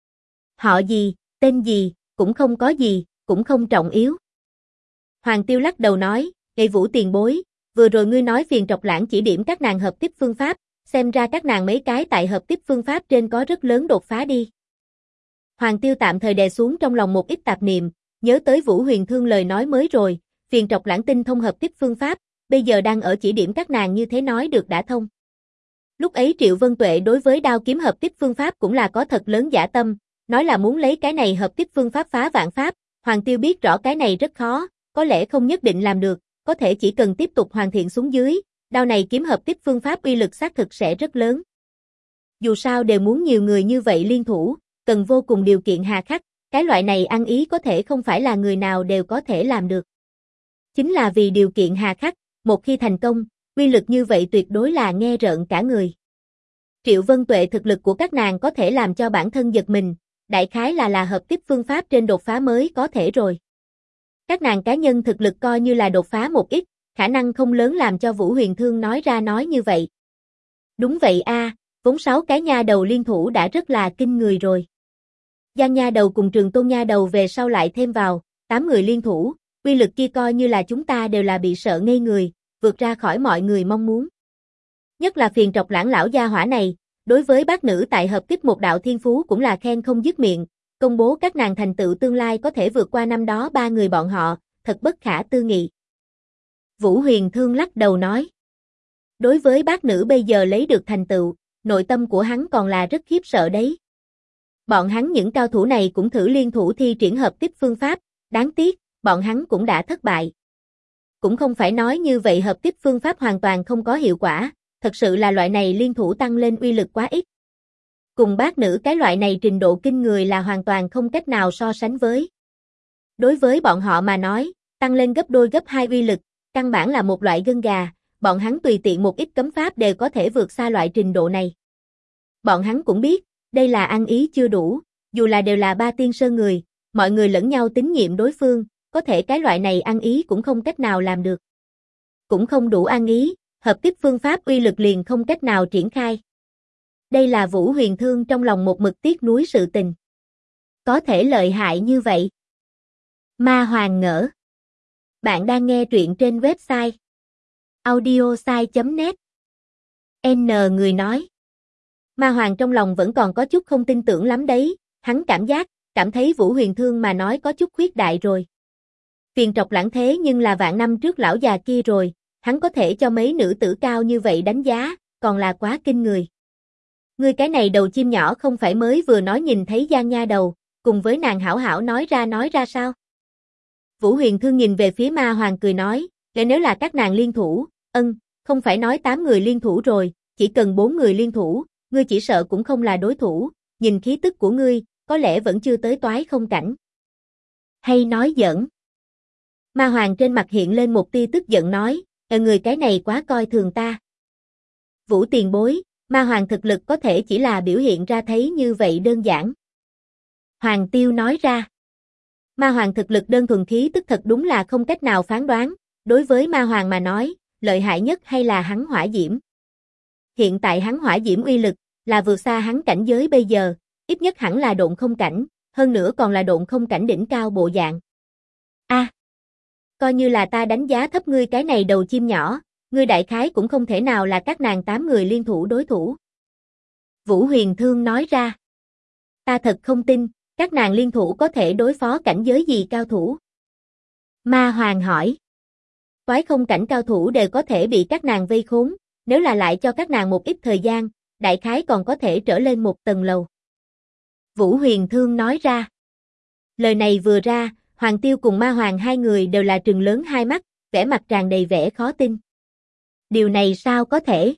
Họ gì, tên gì, cũng không có gì, cũng không trọng yếu. Hoàng Tiêu lắc đầu nói, Ngây Vũ tiền bối, vừa rồi ngươi nói Phiền Trọc Lãng chỉ điểm các nàng hợp tiếp phương pháp, xem ra các nàng mấy cái tại hợp tiếp phương pháp trên có rất lớn đột phá đi. Hoàng Tiêu tạm thời đè xuống trong lòng một ít tạp niệm, nhớ tới Vũ Huyền Thương lời nói mới rồi, Phiền Trọc Lãng tinh thông hợp tiếp phương pháp, bây giờ đang ở chỉ điểm các nàng như thế nói được đã thông. Lúc ấy Triệu Vân Tuệ đối với đao kiếm hợp tiếp phương pháp cũng là có thật lớn dã tâm, nói là muốn lấy cái này hợp tiếp phương pháp phá vạn pháp, Hoàng Tiêu biết rõ cái này rất khó, có lẽ không nhất định làm được, có thể chỉ cần tiếp tục hoàn thiện xuống dưới, đao này kiếm hợp tiếp phương pháp uy lực xác thực sẽ rất lớn. Dù sao đều muốn nhiều người như vậy liên thủ, cần vô cùng điều kiện hà khắc, cái loại này ăn ý có thể không phải là người nào đều có thể làm được. Chính là vì điều kiện hà khắc, một khi thành công, uy lực như vậy tuyệt đối là nghe rợn cả người. Triệu Vân Tuệ thực lực của các nàng có thể làm cho bản thân giật mình, đại khái là hợp tiếp phương pháp trên đột phá mới có thể rồi. Các nàng cá nhân thực lực coi như là đột phá một ít, khả năng không lớn làm cho Vũ Huyền Thương nói ra nói như vậy. Đúng vậy a, vốn 6 cái nha đầu liên thủ đã rất là kinh người rồi. Giang nha đầu cùng Trường Tôn nha đầu về sau lại thêm vào, 8 người liên thủ, uy lực kia coi như là chúng ta đều là bị sợ ngây người, vượt ra khỏi mọi người mong muốn. Nhất là Phiền Trọc Lãng lão gia hỏa này, đối với bác nữ tại hợp kích một đạo thiên phú cũng là khen không dứt miệng, công bố các nàng thành tựu tương lai có thể vượt qua năm đó 3 người bọn họ, thật bất khả tư nghị. Vũ Huyền Thương lắc đầu nói. Đối với bác nữ bây giờ lấy được thành tựu, nội tâm của hắn còn là rất khiếp sợ đấy. Bọn hắn những cao thủ này cũng thử liên thủ thi triển hợp tiếp phương pháp, đáng tiếc, bọn hắn cũng đã thất bại. Cũng không phải nói như vậy hợp tiếp phương pháp hoàn toàn không có hiệu quả, thật sự là loại này liên thủ tăng lên uy lực quá ít. Cùng bác nữ cái loại này trình độ kinh người là hoàn toàn không cách nào so sánh với. Đối với bọn họ mà nói, tăng lên gấp đôi gấp 2 uy lực, căn bản là một loại gân gà, bọn hắn tùy tiện một ít cấm pháp đều có thể vượt xa loại trình độ này. Bọn hắn cũng biết, đây là ăn ý chưa đủ, dù là đều là ba tiên sơn người, mọi người lẫn nhau tín nhiệm đối phương, có thể cái loại này ăn ý cũng không cách nào làm được. Cũng không đủ ăn ý, hợp tiếp phương pháp uy lực liền không cách nào triển khai. Đây là Vũ Huyền Thương trong lòng một mực tiếc nuối sự tình. Có thể lợi hại như vậy. Ma Hoàng ngỡ. Bạn đang nghe truyện trên website audiosai.net N người nói. Ma Hoàng trong lòng vẫn còn có chút không tin tưởng lắm đấy, hắn cảm thấy Vũ Huyền Thương mà nói có chút khuyết đại rồi. Phiền trọc lãng thế nhưng là vạn năm trước lão già kia rồi, hắn có thể cho mấy nữ tử cao như vậy đánh giá, còn là quá kinh người. Ngươi cái này đầu chim nhỏ không phải mới vừa nói nhìn thấy Giang Nha đầu, cùng với nàng hảo hảo nói ra sao? Vũ Huyền Thương nhìn về phía Ma Hoàng cười nói, nếu là các nàng liên thủ, không phải nói 8 người liên thủ rồi, chỉ cần 4 người liên thủ, ngươi chỉ sợ cũng không là đối thủ, nhìn khí tức của ngươi, có lẽ vẫn chưa tới toái không cảnh. Hay nói giỡn. Ma Hoàng trên mặt hiện lên một tia tức giận nói, người cái này quá coi thường ta. Vũ tiền bối, Ma Hoàng thực lực có thể chỉ là biểu hiện ra thấy như vậy đơn giản. Hoàng Tiêu nói ra. Ma Hoàng thực lực đơn thuần khí tức thật đúng là không cách nào phán đoán, đối với Ma Hoàng mà nói, lợi hại nhất hay là hắn hỏa diễm. Hiện tại hắn hỏa diễm uy lực, là vượt xa hắn cảnh giới bây giờ, ít nhất hẳn là độn không cảnh, hơn nữa còn là độn không cảnh đỉnh cao bộ dạng. Coi như là ta đánh giá thấp ngươi cái này đầu chim nhỏ, ngươi đại khái cũng không thể nào là các nàng 8 người liên thủ đối thủ. Vũ Huyền Thương nói ra. Ta thật không tin, các nàng liên thủ có thể đối phó cảnh giới gì cao thủ? Ma Hoàng hỏi. Toái không cảnh cao thủ đều có thể bị các nàng vây khốn, nếu là lại cho các nàng một ít thời gian, đại khái còn có thể trở lên một tầng lầu. Vũ Huyền Thương nói ra. Lời này vừa ra, Hoàng Tiêu cùng Ma Hoàng hai người đều là trừng lớn hai mắt, vẻ mặt tràn đầy vẻ khó tin. Điều này sao có thể?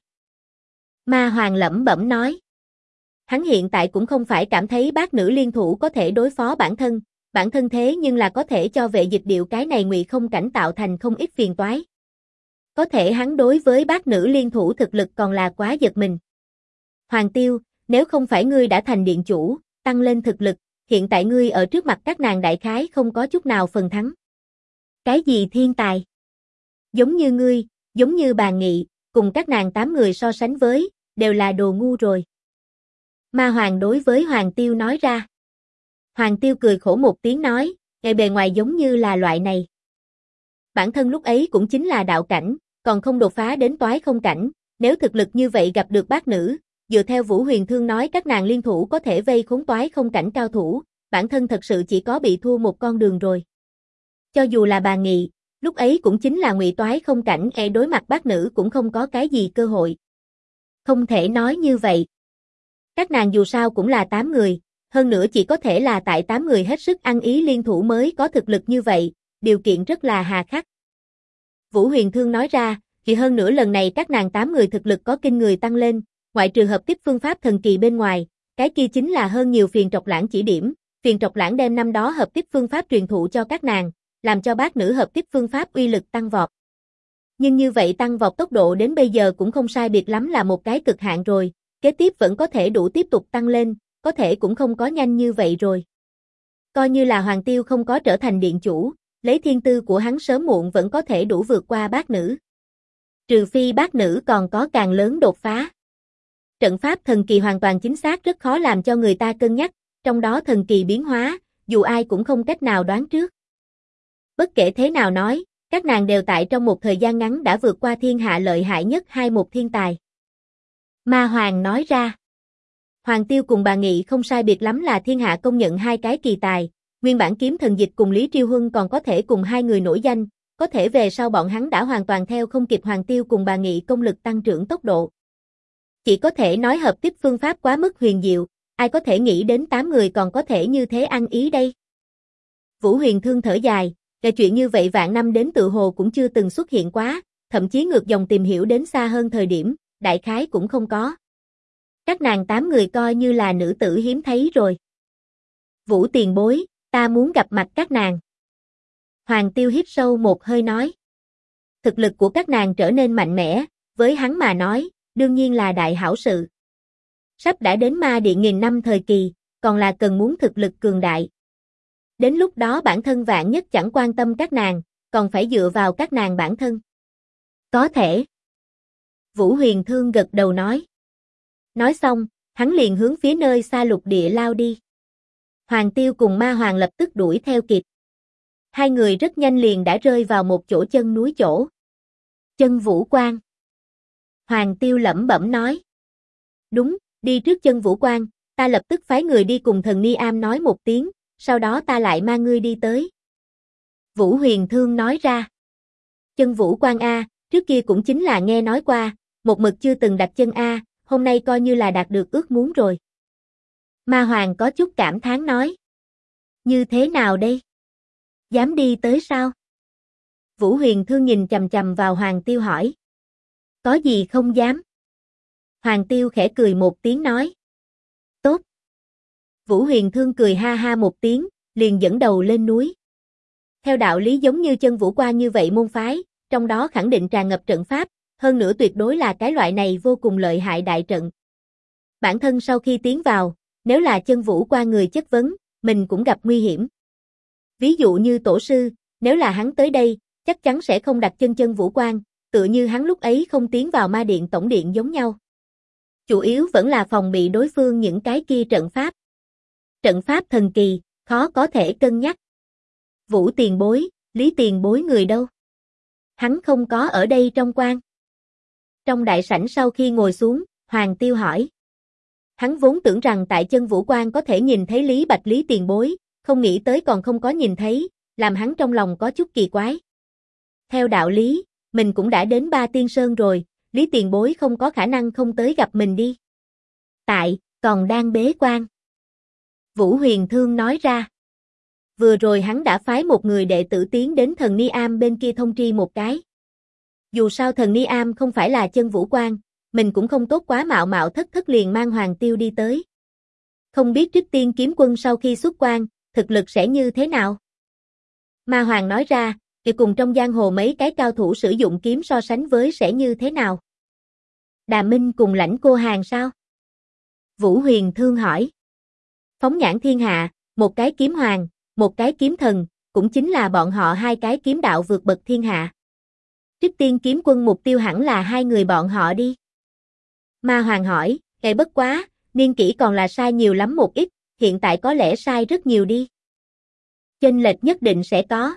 Ma Hoàng lẩm bẩm nói. Hắn hiện tại cũng không phải cảm thấy bát nữ liên thủ có thể đối phó bản thân thế nhưng là có thể cho Vệ Dịch Điệu cái này ngụy không cảnh tạo thành không ít phiền toái. Có thể hắn đối với bát nữ liên thủ thực lực còn là quá giật mình. Hoàng Tiêu, nếu không phải ngươi đã thành điện chủ, tăng lên thực lực, hiện tại ngươi ở trước mặt các nàng đại khái không có chút nào phần thắng. Cái gì thiên tài? Giống như ngươi, giống như Bà Nghị, cùng các nàng 8 người so sánh với, đều là đồ ngu rồi. Ma Hoàng đối với Hoàng Tiêu nói ra. Hoàng Tiêu cười khổ một tiếng nói, bề ngoài giống như là loại này. Bản thân lúc ấy cũng chính là đạo cảnh, còn không đột phá đến toái không cảnh, nếu thực lực như vậy gặp được bát nữ, dựa theo Vũ Huyền Thương nói các nàng liên thủ có thể vây khốn toái không cảnh cao thủ, bản thân thật sự chỉ có bị thua một con đường rồi. Cho dù là Bà Nghị, lúc ấy cũng chính là ngụy toái không cảnh, đối mặt bát nữ cũng không có cái gì cơ hội. Không thể nói như vậy. Các nàng dù sao cũng là 8 người, hơn nữa chỉ có thể là tại 8 người hết sức ăn ý liên thủ mới có thực lực như vậy, điều kiện rất là hà khắc. Vũ Huyền Thương nói ra, thì hơn nữa lần này các nàng 8 người thực lực có kinh người tăng lên, ngoại trừ hợp tiếp phương pháp thần kỳ bên ngoài, cái kia chính là hơn nhiều Phiền Trọc Lãng chỉ điểm, Phiền Trọc Lãng đem năm đó hợp tiếp phương pháp truyền thụ cho các nàng, làm cho bát nữ hợp tiếp phương pháp uy lực tăng vọt. Nhưng như vậy tăng vọt tốc độ đến bây giờ cũng không sai biệt lắm là một cái cực hạn rồi, kế tiếp vẫn có thể đủ tiếp tục tăng lên, có thể cũng không có nhanh như vậy rồi. Coi như là Hoàng Tiêu không có trở thành điện chủ, lấy thiên tư của hắn sớm muộn vẫn có thể đủ vượt qua bát nữ. Trừ phi bát nữ còn có càng lớn đột phá. Trận pháp thần kỳ hoàn toàn chính xác rất khó làm cho người ta cân nhắc, trong đó thần kỳ biến hóa, dù ai cũng không cách nào đoán trước. Bất kể thế nào nói, các nàng đều tại trong một thời gian ngắn đã vượt qua thiên hạ lợi hại nhất một thiên tài. Ma Hoàng nói ra. Hoàng Tiêu cùng Bà Nghị không sai biệt lắm là thiên hạ công nhận hai cái kỳ tài, nguyên bản Kiếm Thần Dịch cùng Lý Triêu Huân còn có thể cùng hai người nổi danh, có thể về sau bọn hắn đã hoàn toàn theo không kịp Hoàng Tiêu cùng Bà Nghị công lực tăng trưởng tốc độ. Chỉ có thể nói hợp tiếp phương pháp quá mức huyền diệu, ai có thể nghĩ đến 8 người còn có thể như thế ăn ý đây. Vũ Huyền Thương thở dài, cái chuyện như vậy vạn năm đến tự hồ cũng chưa từng xuất hiện quá, thậm chí ngược dòng tìm hiểu đến xa hơn thời điểm, đại khái cũng không có. Các nàng 8 người coi như là nữ tử hiếm thấy rồi. Vũ tiền bối, ta muốn gặp mặt các nàng. Hoàng Tiêu hít sâu một hơi nói. Thực lực của các nàng trở nên mạnh mẽ, với hắn mà nói, đương nhiên là đại hảo sự. Sắp đã đến ma điện nghìn năm thời kỳ, còn là cần muốn thực lực cường đại. Đến lúc đó bản thân vạn nhất chẳng quan tâm các nàng, còn phải dựa vào các nàng bản thân. Có thể. Vũ Huyền Thương gật đầu nói. Nói xong, hắn liền hướng phía nơi xa lục địa lao đi. Hoàng Tiêu cùng Ma Hoàng lập tức đuổi theo kịp. Hai người rất nhanh liền đã rơi vào một chỗ chân núi chỗ. Chân Vũ Quan. Hoàng Tiêu lẩm bẩm nói. Đúng, đi trước Chân Vũ Quan, ta lập tức phái người đi cùng thần Ni Am nói một tiếng, sau đó ta lại mang ngươi đi tới. Vũ Huyền Thương nói ra. Chân Vũ Quan A, trước kia cũng chính là nghe nói qua, một mực chưa từng đặt chân A, hôm nay coi như là đạt được ước muốn rồi. Ma Hoàng có chút cảm thán nói. Như thế nào đây? Dám đi tới sao? Vũ Huyền Thương nhìn chằm chằm vào Hoàng Tiêu hỏi. Có gì không dám? Hoàng Tiêu khẽ cười một tiếng nói. Tốt. Vũ Huyền Thương cười ha ha một tiếng, liền dẫn đầu lên núi. Theo đạo lý giống như Chân Vũ Quan như vậy môn phái, trong đó khẳng định tràn ngập trận pháp, hơn nữa tuyệt đối là cái loại này vô cùng lợi hại đại trận. Bản thân sau khi tiến vào, nếu là Chân Vũ Quan người chất vấn, mình cũng gặp nguy hiểm. Ví dụ như tổ sư, nếu là hắn tới đây, chắc chắn sẽ không đặt chân Chân Vũ Quan, tựa như hắn lúc ấy không tiến vào Ma Điện tổng điện giống nhau. Chủ yếu vẫn là phòng bị đối phương những cái kia trận pháp. Trận pháp thần kỳ, khó có thể cân nhắc. Vũ tiền bối, Lý tiền bối người đâu? Hắn không có ở đây trong quan. Trong đại sảnh sau khi ngồi xuống, Hoàng Tiêu hỏi. Hắn vốn tưởng rằng tại Chân Vũ Quan có thể nhìn thấy Lý Bạch Lý tiền bối, không nghĩ tới còn không có nhìn thấy, làm hắn trong lòng có chút kỳ quái. Theo đạo lý, mình cũng đã đến Ba Tiên Sơn rồi, Lý tiền bối không có khả năng không tới gặp mình đi. Tại, còn đang bế quan. Vũ Huyền Thương nói ra. Vừa rồi hắn đã phái một người đệ tử tiến đến thần Ni Am bên kia thông tri một cái. Dù sao thần Ni Am không phải là Chân Vũ Quan, mình cũng không tốt quá mạo mạo thất thất liền mang Hoàng Tiêu đi tới. Không biết Trích Tiên kiếm quân sau khi xuất quan, thực lực sẽ như thế nào? Ma Hoàng nói ra, thì cùng trong giang hồ mấy cái cao thủ sử dụng kiếm so sánh với sẽ như thế nào? Đà Minh cùng Lãnh Cô Hàn sao? Vũ Huyền Thương hỏi. Phóng nhãn thiên hạ, một cái kiếm hoàng, một cái kiếm thần, cũng chính là bọn họ hai cái kiếm đạo vượt bậc thiên hạ. Trích Tiên kiếm quân mục tiêu hẳn là hai người bọn họ đi. Ma Hoàng hỏi, bất quá, niên kỷ còn là sai nhiều lắm một ít, hiện tại có lẽ sai rất nhiều đi. Chênh lệch nhất định sẽ có.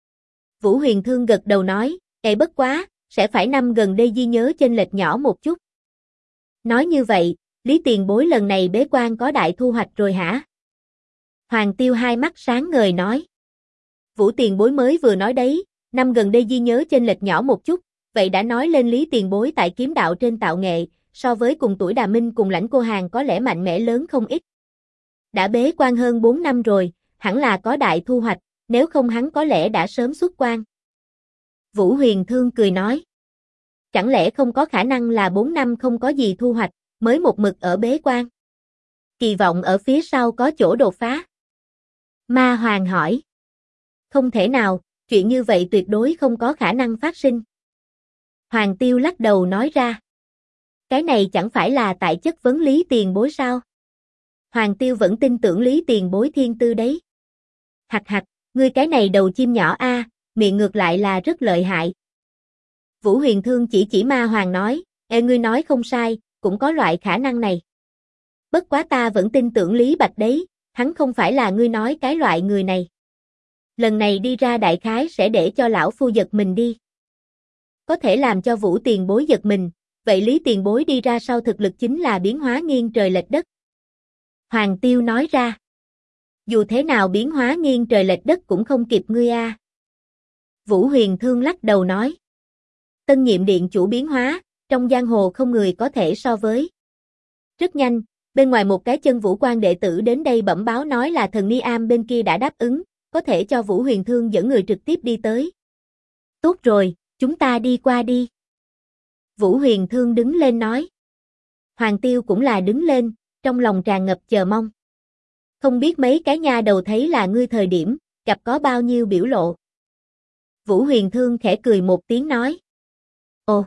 Vũ Huyền Thương gật đầu nói, bất quá, sẽ phải năm gần đây ghi nhớ chênh lệch nhỏ một chút. Nói như vậy, Lý tiền bối lần này bế quan có đại thu hoạch rồi hả? Hoàng Tiêu hai mắt sáng ngời nói. Vũ tiền bối mới vừa nói đấy, năm gần đây ghi nhớ chênh lệch nhỏ một chút, vậy đã nói lên Lý tiền bối tại kiếm đạo trên tạo nghệ, so với cùng tuổi Đà Minh cùng Lãnh Cô Hàn có lẽ mạnh mẽ lớn không ít. Đã bế quan hơn 4 năm rồi, hẳn là có đại thu hoạch, nếu không hắn có lẽ đã sớm xuất quan. Vũ Huyền Thương cười nói. Chẳng lẽ không có khả năng là 4 năm không có gì thu hoạch, mới một mực ở bế quan? Kỳ vọng ở phía sau có chỗ đột phá. Ma Hoàng hỏi. Không thể nào, chuyện như vậy tuyệt đối không có khả năng phát sinh. Hoàng Tiêu lắc đầu nói ra. Cái này chẳng phải là tại chất vấn Lý tiền bối sao? Hoàng Tiêu vẫn tin tưởng Lý tiền bối thiên tư đấy. Hạch hạch, ngươi cái này đầu chim nhỏ a, miệng ngược lại là rất lợi hại. Vũ Huyền Thương chỉ Ma Hoàng nói, ngươi nói không sai, cũng có loại khả năng này. Bất quá ta vẫn tin tưởng Lý Bạch đấy, hắn không phải là ngươi nói cái loại người này. Lần này đi ra đại khái sẽ để cho lão phu giật mình đi. Có thể làm cho Vũ tiền bối giật mình, vậy Lý tiền bối đi ra sau thực lực chính là biến hóa nghiêng trời lệch đất. Hoàng Tiêu nói ra. Dù thế nào biến hóa nghiêng trời lệch đất cũng không kịp ngươi a. Vũ Huyền Thương lắc đầu nói. Tân nhiệm điện chủ biến hóa, trong giang hồ không người có thể so với. Rất nhanh, bên ngoài một cái Chân Vũ Quan đệ tử đến đây bẩm báo nói là thần Ni Am bên kia đã đáp ứng, có thể cho Vũ Huyền Thương dẫn người trực tiếp đi tới. Tốt rồi, chúng ta đi qua đi. Vũ Huyền Thương đứng lên nói. Hoàng Tiêu cũng là đứng lên, trong lòng tràn ngập chờ mong. Không biết mấy cái nha đầu thấy là ngươi thời điểm, gặp có bao nhiêu biểu lộ. Vũ Huyền Thương khẽ cười một tiếng nói. Ồ!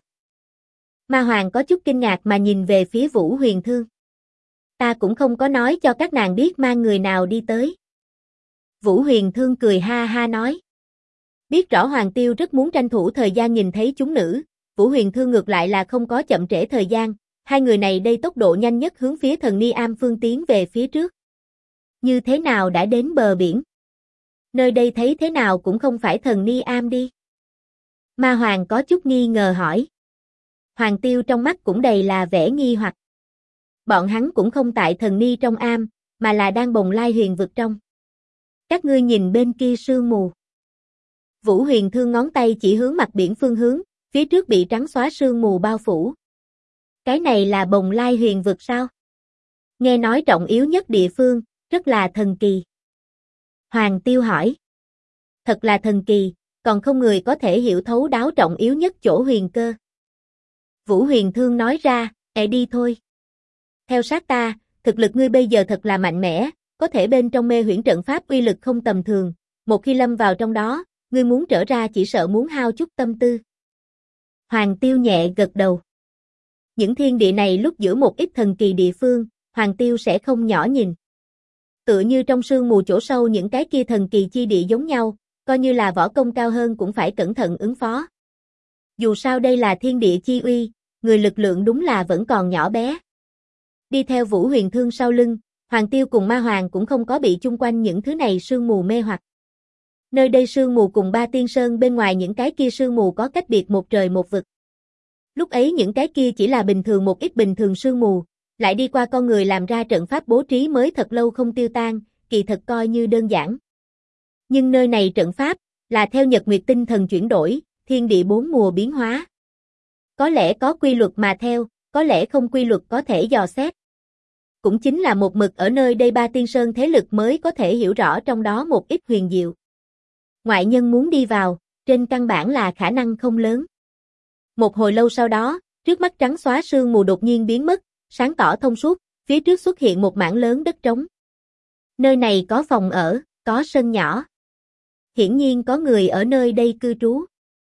Ma Hoàng có chút kinh ngạc mà nhìn về phía Vũ Huyền Thương. Ta cũng không có nói cho các nàng biết mang người nào đi tới. Vũ Huyền Thương cười ha ha nói. Biết rõ Hoàng Tiêu rất muốn tranh thủ thời gian nhìn thấy chúng nữ, Vũ Huyền Thương ngược lại là không có chậm trễ thời gian, hai người này đây tốc độ nhanh nhất hướng phía thần Ni Am phương tiến về phía trước. Như thế nào đã đến bờ biển? Nơi đây thấy thế nào cũng không phải thần Ni Am đi. Ma Hoàng có chút nghi ngờ hỏi. Hoàng Tiêu trong mắt cũng đầy là vẻ nghi hoặc. Bọn hắn cũng không tại thần ni trong am, mà là đang bồng lai huyền vực trong. Các ngươi nhìn bên kia sương mù. Vũ Huyền Thương ngón tay chỉ hướng mặt biển phương hướng, phía trước bị trắng xóa sương mù bao phủ. Cái này là bồng lai huyền vực sao? Nghe nói trọng yếu nhất địa phương, rất là thần kỳ. Hoàng Tiêu hỏi. Thật là thần kỳ, còn không người có thể hiểu thấu đáo trọng yếu nhất chỗ huyền cơ. Vũ Huyền Thương nói ra, đi thôi. Theo sát ta, thực lực ngươi bây giờ thật là mạnh mẽ, có thể bên trong mê huyễn trận pháp uy lực không tầm thường, một khi lâm vào trong đó, ngươi muốn trở ra chỉ sợ muốn hao chút tâm tư. Hoàng Tiêu nhẹ gật đầu. Những thiên địa này lúc giữa một ít thần kỳ địa phương, Hoàng Tiêu sẽ không nhỏ nhìn. Tựa như trong sương mù chỗ sâu những cái kia thần kỳ chi địa giống nhau, coi như là võ công cao hơn cũng phải cẩn thận ứng phó. Dù sao đây là thiên địa chi uy, người lực lượng đúng là vẫn còn nhỏ bé. Đi theo Vũ Huyền Thương sau lưng, Hoàng Tiêu cùng Ma Hoàng cũng không có bị chung quanh những thứ này sương mù mê hoặc. Nơi đây sương mù cùng Ba Tiên Sơn bên ngoài những cái kia sương mù có cách biệt một trời một vực. Lúc ấy những cái kia chỉ là bình thường một ít bình thường sương mù, lại đi qua con người làm ra trận pháp bố trí mới thật lâu không tiêu tan, kỳ thật coi như đơn giản. Nhưng nơi này trận pháp, là theo nhật nguyệt tinh thần chuyển đổi, thiên địa bốn mùa biến hóa. Có lẽ có quy luật mà theo, có lẽ không quy luật có thể dò xét. Cũng chính là một mực ở nơi đây Ba Tiên Sơn thế lực mới có thể hiểu rõ trong đó một ít huyền diệu. Ngoại nhân muốn đi vào, trên căn bản là khả năng không lớn. Một hồi lâu sau đó, trước mắt trắng xóa sương mù đột nhiên biến mất, sáng tỏ thông suốt, phía trước xuất hiện một mảng lớn đất trống. Nơi này có phòng ở, có sân nhỏ. Hiển nhiên có người ở nơi đây cư trú.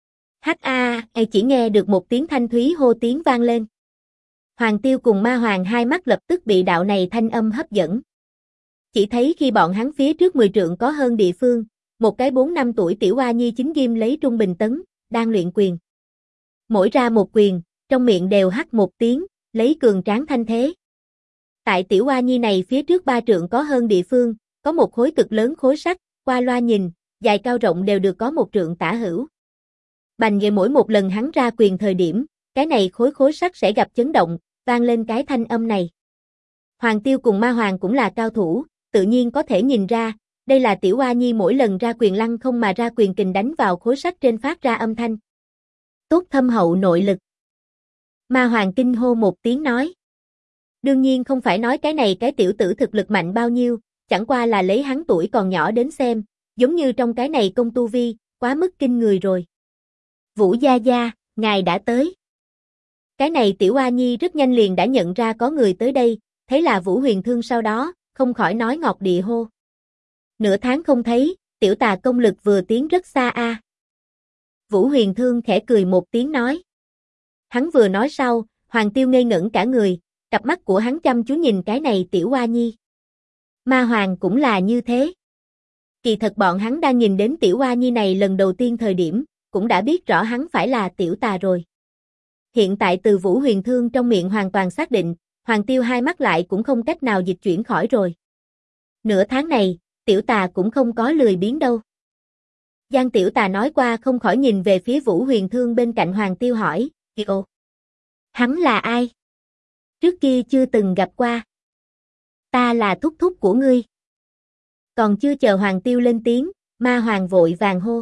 Chỉ nghe được một tiếng thanh thúy hô tiếng vang lên. Hoàng Tiêu cùng Ma Hoàng hai mắt lập tức bị đạo này thanh âm hấp dẫn. Chỉ thấy khi bọn hắn phía trước 10 trượng có hơn địa phương, một cái 4-5 tuổi tiểu oa nhi chính ghim lấy trung bình tấn, đang luyện quyền. Mỗi ra một quyền, trong miệng đều hắt một tiếng, lấy cường tráng thanh thế. Tại tiểu oa nhi này phía trước 3 trượng có hơn địa phương, có một khối cực lớn khối sắt, qua loa nhìn, dài cao rộng đều được có 1 trượng tả hữu. Bành về mỗi một lần hắn ra quyền thời điểm, cái này khối sắt sẽ gặp chấn động, vang lên cái thanh âm này. Hoàng Tiêu cùng Ma Hoàng cũng là cao thủ, tự nhiên có thể nhìn ra, đây là tiểu oa nhi mỗi lần ra quyền lăng không mà ra quyền kình đánh vào khối sắt trên phát ra âm thanh. Tốt thâm hậu nội lực. Ma Hoàng kinh hô một tiếng nói. Đương nhiên không phải nói cái này cái tiểu tử thực lực mạnh bao nhiêu, chẳng qua là lấy hắn tuổi còn nhỏ đến xem, giống như trong cái này công tu vi, quá mức kinh người rồi. Vũ gia gia, ngài đã tới. Cái này tiểu oa nhi rất nhanh liền đã nhận ra có người tới đây, thấy là Vũ Huyền Thương sau đó, không khỏi nói ngọt địa hô. Nửa tháng không thấy, tiểu tà công lực vừa tiến rất xa a. Vũ Huyền Thương khẽ cười một tiếng nói. Hắn vừa nói sau, Hoàng Tiêu ngây ngẩn cả người, cặp mắt của hắn chăm chú nhìn cái này tiểu oa nhi. Ma Hoàng cũng là như thế. Kỳ thật bọn hắn đang nhìn đến tiểu oa nhi này lần đầu tiên thời điểm, cũng đã biết rõ hắn phải là tiểu tà rồi. Hiện tại từ Vũ Huyền Thương trong miệng hoàn toàn xác định, Hoàng Tiêu hai mắt lại cũng không cách nào dịch chuyển khỏi rồi. Nửa tháng này, tiểu tà cũng không có lười biếng đâu. Giang tiểu tà nói qua không khỏi nhìn về phía Vũ Huyền Thương bên cạnh Hoàng Tiêu hỏi, Ồ, hắn là ai? Trước kia chưa từng gặp qua. Ta là thúc thúc của ngươi. Còn chưa chờ Hoàng Tiêu lên tiếng, Ma Hoàng vội vàng hô.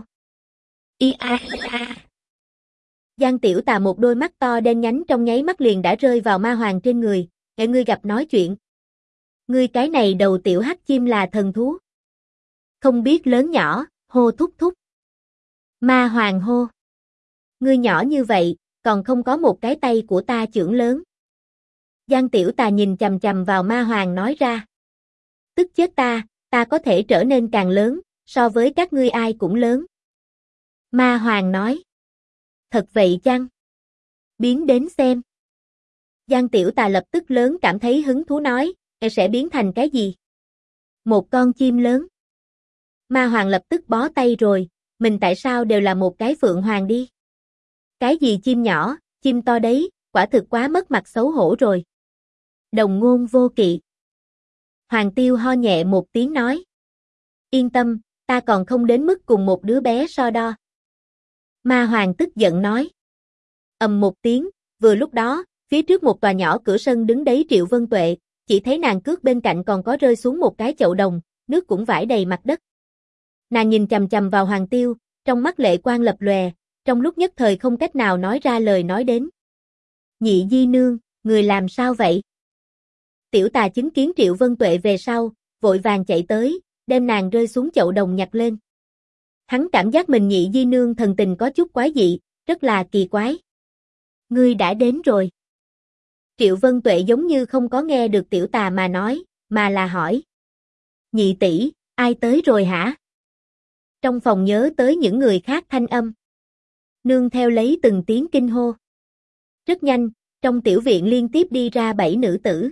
Giang tiểu tà một đôi mắt to đen nhánh trong nháy mắt liền đã rơi vào Ma Hoàng trên người, ngươi gặp nói chuyện. Ngươi cái này đầu tiểu hắc chim là thần thú. Không biết lớn nhỏ, hô thúc thúc. Ma Hoàng hô. Ngươi nhỏ như vậy, còn không có một cái tay của ta chưởng lớn. Giang tiểu tà nhìn chằm chằm vào Ma Hoàng nói ra. Tức chết ta có thể trở nên càng lớn, so với các ngươi ai cũng lớn. Ma Hoàng nói. Thật vậy chăng? Biến đến xem. Giang tiểu tà lập tức lớn cảm thấy hứng thú nói, sẽ biến thành cái gì? Một con chim lớn. Ma Hoàng lập tức bó tay rồi, mình tại sao đều là một cái phượng hoàng đi? Cái gì chim nhỏ, chim to đấy, quả thực quá mất mặt xấu hổ rồi. Đồng ngôn vô kỵ. Hoàng Tiêu ho nhẹ một tiếng nói. Yên tâm, ta còn không đến mức cùng một đứa bé so đo. Ma Hoàng tức giận nói. Ầm một tiếng, vừa lúc đó, phía trước một tòa nhỏ cửa sân đứng đấy Triệu Vân Tuệ, chỉ thấy nàng cước bên cạnh còn có rơi xuống một cái chậu đồng, nước cũng vãi đầy mặt đất. Nàng nhìn chằm chằm vào Hoàng Tiêu, trong mắt lệ quang lập lòe, trong lúc nhất thời không cách nào nói ra lời nói đến. Nhị di nương, người làm sao vậy? Tiểu Tà chứng kiến Triệu Vân Tuệ về sau, vội vàng chạy tới, đem nàng rơi xuống chậu đồng nhặt lên. Hắn cảm giác mình nhị di nương thần tình có chút quái dị, rất là kỳ quái. Ngươi đã đến rồi. Triệu Vân Tuệ giống như không có nghe được Tiểu Tà mà nói, mà là hỏi. Nhị tỷ, ai tới rồi hả? Trong phòng nhớ tới những người khác thanh âm. Nương theo lấy từng tiếng kinh hô. Rất nhanh, trong tiểu viện liên tiếp đi ra 7 nữ tử.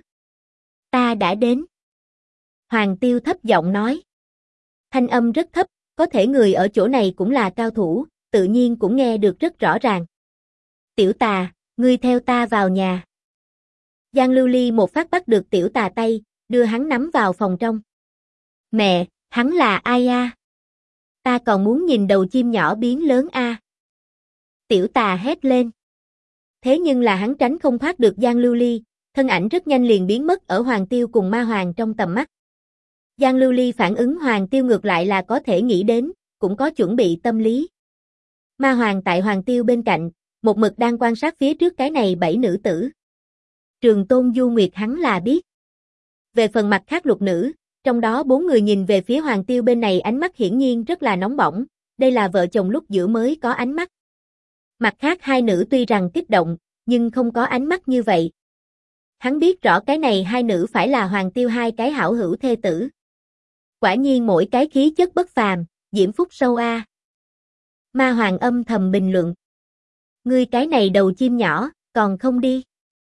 Ta đã đến. Hoàng Tiêu thấp giọng nói. Thanh âm rất thấp, có thể người ở chỗ này cũng là cao thủ, tự nhiên cũng nghe được rất rõ ràng. Tiểu Tà, ngươi theo ta vào nhà. Giang Lưu Ly một phát bắt được Tiểu Tà tay, đưa hắn nắm vào phòng trong. Mẹ, hắn là ai a? Ta còn muốn nhìn đầu chim nhỏ biến lớn a. Tiểu Tà hét lên. Thế nhưng là hắn tránh không thoát được Giang Lưu Ly, thân ảnh rất nhanh liền biến mất ở Hoàng Tiêu cùng Ma Hoàng trong tầm mắt. Giang Lưu Ly phản ứng Hoàng Tiêu ngược lại là có thể nghĩ đến, cũng có chuẩn bị tâm lý. Ma Hoàng tại Hoàng Tiêu bên cạnh, một mực đang quan sát phía trước cái này 7 nữ tử. Trường Tôn Du Nguyệt hắn là biết. Về phần mặt khác lục nữ, trong đó 4 người nhìn về phía Hoàng Tiêu bên này ánh mắt hiển nhiên rất là nóng bỏng, đây là vợ chồng lúc giữa mới có ánh mắt. Mặt khác 2 nữ tuy rằng kích động, nhưng không có ánh mắt như vậy. Hắn biết rõ cái này 2 nữ phải là Hoàng Tiêu 2 cái hảo hữu thê tử. Quả nhiên mỗi cái khí chất bất phàm, diễm phúc sâu a. Ma Hoàng âm thầm bình luận. Ngươi cái này đầu chim nhỏ, còn không đi.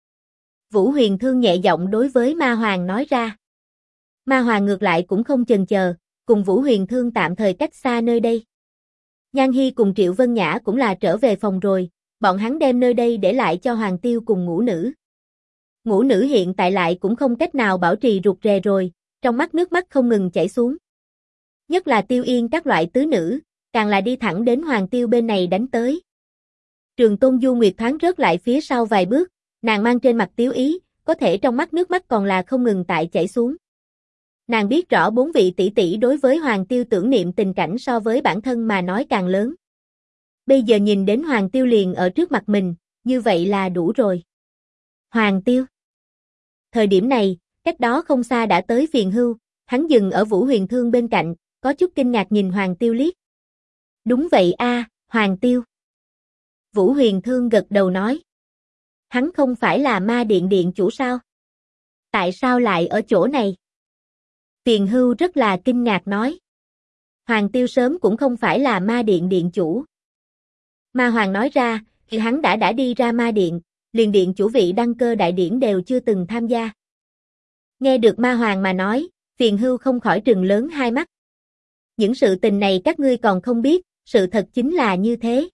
Vũ Huyền Thương nhẹ giọng đối với Ma Hoàng nói ra. Ma Hoàng ngược lại cũng không chần chờ, cùng Vũ Huyền Thương tạm thời cách xa nơi đây. Nhan Hi cùng Triệu Vân Nhã cũng là trở về phòng rồi, bọn hắn đem nơi đây để lại cho Hoàng Tiêu cùng ngũ nữ. Ngũ nữ hiện tại lại cũng không cách nào bảo trì rụt rè rồi, trong mắt nước mắt không ngừng chảy xuống. Nhất là Tiêu Yên các loại tứ nữ, càng là đi thẳng đến Hoàng Tiêu bên này đánh tới. Trường Tôn Du Nguyệt thoáng rớt lại phía sau vài bước, nàng mang trên mặt tiếu ý, có thể trong mắt nước mắt còn là không ngừng tại chảy xuống. Nàng biết rõ 4 vị tỷ tỷ đối với Hoàng Tiêu tưởng niệm tình cảnh so với bản thân mà nói càng lớn. Bây giờ nhìn đến Hoàng Tiêu liền ở trước mặt mình, như vậy là đủ rồi. Hoàng Tiêu. Thời điểm này, cách đó không xa đã tới Phiền Hưu, hắn dừng ở Vũ Huyền Thương bên cạnh, có chút kinh ngạc nhìn Hoàng Tiêu liếc. Đúng vậy a, Hoàng Tiêu. Vũ Huyền Thương gật đầu nói. Hắn không phải là ma điện điện chủ sao? Tại sao lại ở chỗ này? Phiền Hưu rất là kinh ngạc nói. Hoàng Tiêu sớm cũng không phải là ma điện điện chủ. Ma Hoàng nói ra, thì hắn đã đi ra ma điện, liền điện chủ vị đăng cơ đại điển đều chưa từng tham gia. Nghe được Ma Hoàng mà nói, Phiền Hưu không khỏi trừng lớn hai mắt. Những sự tình này các ngươi còn không biết, sự thật chính là như thế.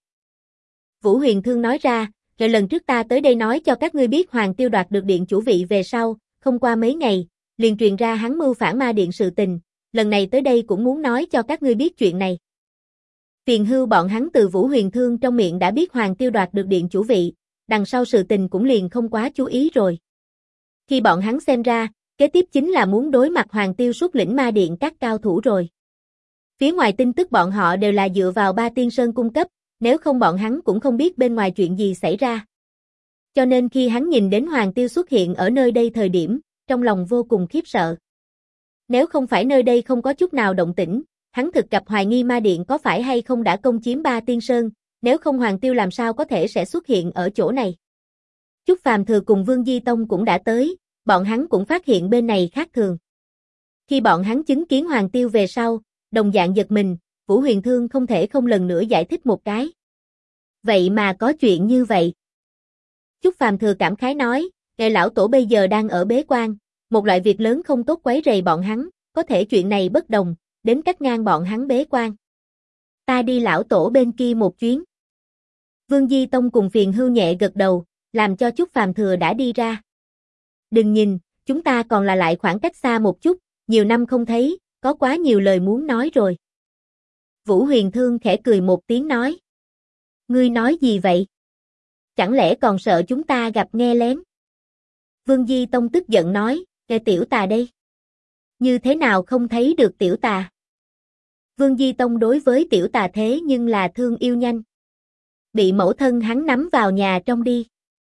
Vũ Huyền Thương nói ra, rồi lần trước ta tới đây nói cho các ngươi biết Hoàng Tiêu đoạt được điện chủ vị về sau, không qua mấy ngày, liền truyền ra hắn mưu phản ma điện sự tình, lần này tới đây cũng muốn nói cho các ngươi biết chuyện này. Phiền Hưu bọn hắn từ Vũ Huyền Thương trong miệng đã biết Hoàng Tiêu đoạt được điện chủ vị, đằng sau sự tình cũng liền không quá chú ý rồi. Khi bọn hắn xem ra, kế tiếp chính là muốn đối mặt Hoàng Tiêu xuất lĩnh ma điện các cao thủ rồi. Phía ngoài tin tức bọn họ đều là dựa vào Ba Tiên Sơn cung cấp, nếu không bọn hắn cũng không biết bên ngoài chuyện gì xảy ra. Cho nên khi hắn nhìn đến Hoàng Tiêu xuất hiện ở nơi đây thời điểm, trong lòng vô cùng khiếp sợ. Nếu không phải nơi đây không có chút nào động tĩnh, hắn thực gặp hoài nghi ma điện có phải hay không đã công chiếm Ba Tiên Sơn, nếu không Hoàng Tiêu làm sao có thể sẽ xuất hiện ở chỗ này. Chúc Phàm Thừa cùng Vương Di Tông cũng đã tới, bọn hắn cũng phát hiện bên này khác thường. Khi bọn hắn chứng kiến Hoàng Tiêu về sau, đồng dạng giật mình, Vũ Huyền Thương không thể không lần nữa giải thích một cái. Vậy mà có chuyện như vậy. Chúc Phàm Thừa cảm khái nói, ngài lão tổ bây giờ đang ở bế quan, một loại việc lớn không tốt quấy rầy bọn hắn, có thể chuyện này bất đồng, đến cách ngang bọn hắn bế quan. Ta đi lão tổ bên kia một chuyến. Vương Di Tông cùng Phiền Hưu nhẹ gật đầu, làm cho Chúc Phàm Thừa đã đi ra. Đừng nhìn, chúng ta còn là lại khoảng cách xa một chút, nhiều năm không thấy, có quá nhiều lời muốn nói rồi. Vũ Huyền Thương khẽ cười một tiếng nói. Ngươi nói gì vậy? Chẳng lẽ còn sợ chúng ta gặp nghe lén? Vương Di Tông tức giận nói, kẻ tiểu tà đây. Như thế nào không thấy được tiểu tà? Vương Di Tông đối với tiểu tà thế nhưng là thương yêu nhanh. Bị mẫu thân hắn nắm vào nhà trong đi.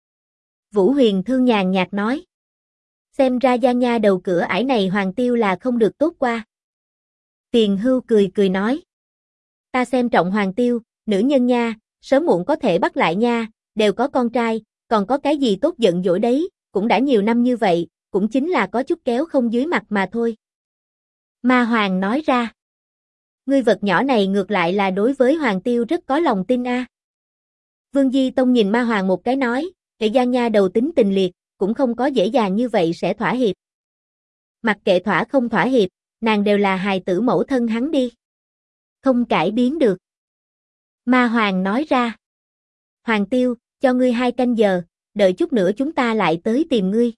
Vũ Huyền Thương nhàn nhạt nói. Xem ra Giang Nha đầu cửa ải này Hoàng Tiêu là không được tốt qua. Tiền Hưu cười cười nói. Ta xem trọng Hoàng Tiêu, nữ nhân nha, sớm muộn có thể bắt lại nha, đều có con trai, còn có cái gì tốt giận dỗi đấy, cũng đã nhiều năm như vậy, cũng chính là có chút kéo không dưới mặt mà thôi. Ma Hoàng nói ra. Ngươi vật nhỏ này ngược lại là đối với Hoàng Tiêu rất có lòng tin a. Vương Di Tông nhìn Ma Hoàng một cái nói, kệ Giang Nha đầu tính tình liệt, cũng không có dễ dàng như vậy sẽ thỏa hiệp. Mặc kệ thỏa không thỏa hiệp, nàng đều là hài tử mẫu thân hắn đi. Không cải biến được. Ma Hoàng nói ra. Hoàng Tiêu, cho ngươi 2 canh giờ, đợi chút nữa chúng ta lại tới tìm ngươi.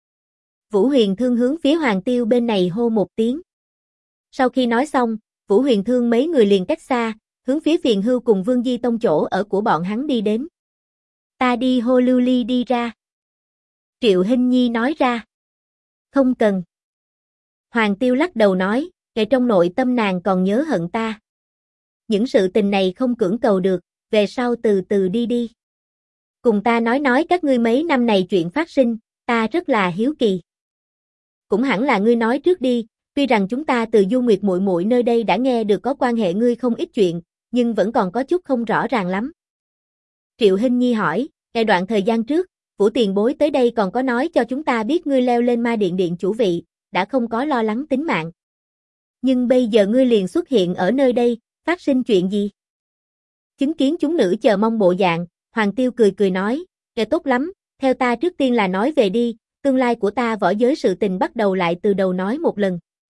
Vũ Huyền Thương hướng phía Hoàng Tiêu bên này hô một tiếng. Sau khi nói xong, Vũ Huyền Thương mấy người liền cách xa, hướng phía Phiền Hưu cùng Vương Di Tông chỗ ở của bọn hắn đi đến. Ta đi hô Lưu Ly đi ra. Triệu Hinh Nhi nói ra. Không cần. Hoàng Tiêu lắc đầu nói, kể trong nội tâm nàng còn nhớ hận ta. Những sự tình này không cưỡng cầu được, về sau từ từ đi đi. Cùng ta nói các ngươi mấy năm này chuyện phát sinh, ta rất là hiếu kỳ. Cũng hẳn là ngươi nói trước đi, tuy rằng chúng ta từ Du Nguyệt muội muội nơi đây đã nghe được có quan hệ ngươi không ít chuyện, nhưng vẫn còn có chút không rõ ràng lắm. Triệu Hinh Nhi hỏi, cái đoạn thời gian trước, Vũ tiền bối tới đây còn có nói cho chúng ta biết ngươi leo lên ma điện điện chủ vị, đã không có lo lắng tính mạng. Nhưng bây giờ ngươi liền xuất hiện ở nơi đây, phát sinh chuyện gì? Chứng kiến chúng nữ chờ mong bộ dạng, Hoàng Tiêu cười cười nói, kẻ tốt lắm, theo ta trước tiên là nói về đi, tương lai của ta võ giới sự tình bắt đầu lại từ đầu nói một lần.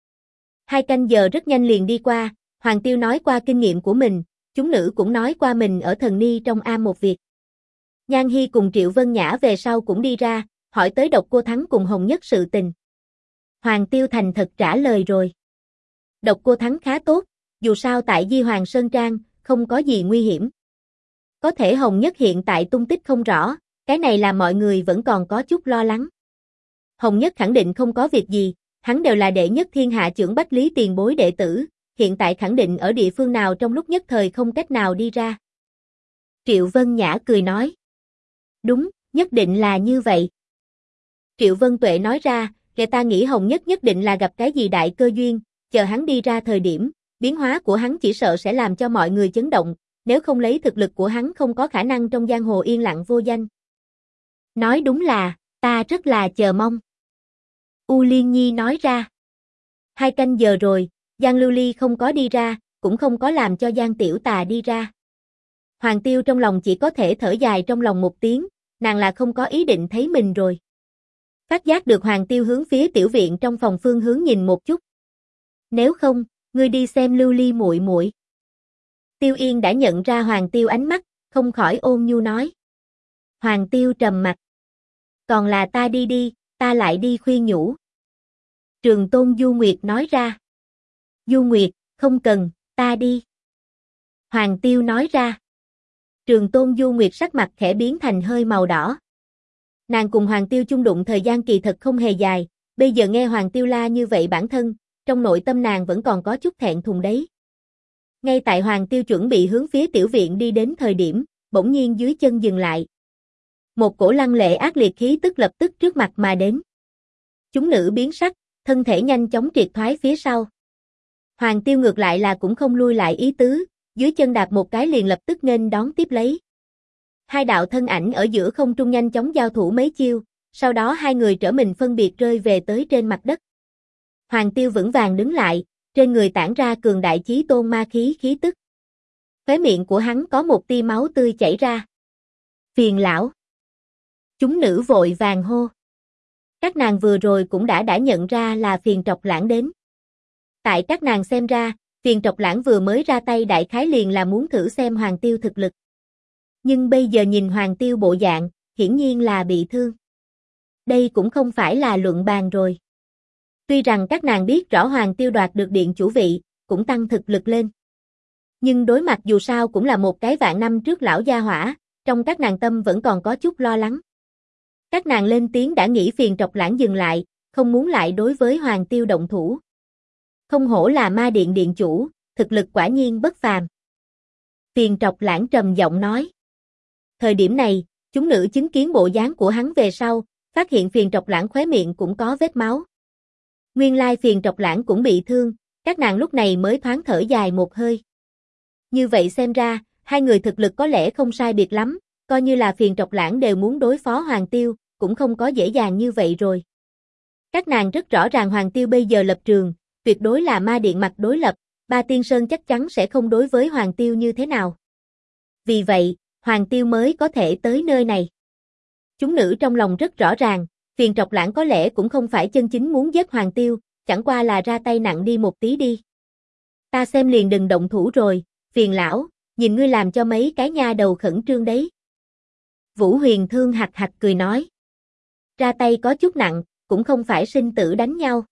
2 canh giờ rất nhanh liền đi qua, Hoàng Tiêu nói qua kinh nghiệm của mình, chúng nữ cũng nói qua mình ở thần ni trong am một việc. Nhan Hi cùng Triệu Vân Nhã về sau cũng đi ra, hỏi tới Độc Cô Thắng cùng Hồng Nhất sự tình. Hoàng Tiêu thành thật trả lời rồi. Độc Cô Thắng khá tốt, dù sao tại Di Hoàng Sơn Trang, không có gì nguy hiểm. Có thể Hồng Nhất hiện tại tung tích không rõ, cái này là mọi người vẫn còn có chút lo lắng. Hồng Nhất khẳng định không có việc gì, hắn đều là đệ nhất thiên hạ trưởng Bách Lý tiền bối đệ tử, hiện tại khẳng định ở địa phương nào trong lúc nhất thời không cách nào đi ra. Triệu Vân Nhã cười nói. Đúng, nhất định là như vậy. Triệu Vân Tuệ nói ra, kẻ ta nghĩ Hồng Nhất nhất định là gặp cái gì đại cơ duyên, chờ hắn đi ra thời điểm, biến hóa của hắn chỉ sợ sẽ làm cho mọi người chấn động, nếu không lấy thực lực của hắn không có khả năng trong giang hồ yên lặng vô danh. Nói đúng là, ta rất là chờ mong. U Liên Nhi nói ra. 2 canh giờ rồi, Giang Lưu Ly không có đi ra, cũng không có làm cho Giang Tiểu Tà đi ra. Hoàng Tiêu trong lòng chỉ có thể thở dài trong lòng một tiếng, nàng là không có ý định thấy mình rồi. Phát giác được Hoàng Tiêu hướng phía tiểu viện trong phòng phương hướng nhìn một chút. Nếu không, ngươi đi xem Lưu Ly muội muội. Tiêu Yên đã nhận ra Hoàng Tiêu ánh mắt, không khỏi ôn nhu nói. Hoàng Tiêu trầm mặt. Còn là ta đi đi, ta lại đi khuyên nhủ. Trường Tôn Du Nguyệt nói ra. Du Nguyệt, không cần, ta đi. Hoàng Tiêu nói ra. Trường Tôn Du Nguyệt sắc mặt khẽ biến thành hơi màu đỏ. Nàng cùng Hoàng Tiêu chung đụng thời gian kỳ thật không hề dài, bây giờ nghe Hoàng Tiêu la như vậy bản thân, trong nội tâm nàng vẫn còn có chút thẹn thùng đấy. Ngay tại Hoàng Tiêu chuẩn bị hướng phía tiểu viện đi đến thời điểm, bỗng nhiên dưới chân dừng lại. Một cổ lăng lệ ác liệt khí tức lập tức trước mặt mà đến. Chúng nữ biến sắc, thân thể nhanh chóng triệt thoái phía sau. Hoàng Tiêu ngược lại là cũng không lui lại ý tứ, dưới chân đạp một cái liền lập tức nghênh đón tiếp lấy. 2 đạo thân ảnh ở giữa không trung nhanh chóng giao thủ mấy chiêu, sau đó 2 người trở mình phân biệt rơi về tới trên mặt đất. Hoàng Tiêu vững vàng đứng lại, trên người tản ra cường đại chí tôn ma khí khí tức. Khóe miệng của hắn có một tia máu tươi chảy ra. Phiền lão. Chúng nữ vội vàng hô. Các nàng vừa rồi cũng đã nhận ra là Phiền Trọc Lãng đến. Tại các nàng xem ra, Phiền Trọc Lãng vừa mới ra tay đại khái liền là muốn thử xem Hoàng Tiêu thực lực. Nhưng bây giờ nhìn Hoàng Tiêu bộ dạng, hiển nhiên là bị thương. Đây cũng không phải là luận bàn rồi. Tuy rằng các nàng biết rõ Hoàng Tiêu đoạt được điện chủ vị, cũng tăng thực lực lên. Nhưng đối mặt dù sao cũng là một cái vạn năm trước lão gia hỏa, trong các nàng tâm vẫn còn có chút lo lắng. Các nàng lên tiếng đã nghĩ phiền Trọc Lãng dừng lại, không muốn lại đối với Hoàng Tiêu động thủ. Không hổ là ma điện điện chủ, thực lực quả nhiên bất phàm. Phiền Trọc Lãng trầm giọng nói. Thời điểm này, chúng nữ chứng kiến bộ dáng của hắn về sau, phát hiện Phiền Trọc Lãng khóe miệng cũng có vết máu. Nguyên lai Phiền Trọc Lãng cũng bị thương, các nàng lúc này mới thoáng thở dài một hơi. Như vậy xem ra, hai người thực lực có lẽ không sai biệt lắm, coi như là Phiền Trọc Lãng đều muốn đối phó Hoàng Tiêu, cũng không có dễ dàng như vậy rồi. Các nàng rất rõ ràng Hoàng Tiêu bây giờ lập trường, tuyệt đối là ma điện mặt đối lập, Ba Tiên Sơn chắc chắn sẽ không đối với Hoàng Tiêu như thế nào. Vì vậy, Hoàng Tiêu mới có thể tới nơi này. Chúng nữ trong lòng rất rõ ràng, Phiền Trọc Lãng có lẽ cũng không phải chân chính muốn giết Hoàng Tiêu, chẳng qua là ra tay nặng đi một tí đi. Ta xem liền đừng động thủ rồi, Phiền lão, nhìn ngươi làm cho mấy cái nha đầu khẩn trương đấy. Vũ Huyền Thương hạch hạch cười nói. Ra tay có chút nặng, cũng không phải sinh tử đánh nhau.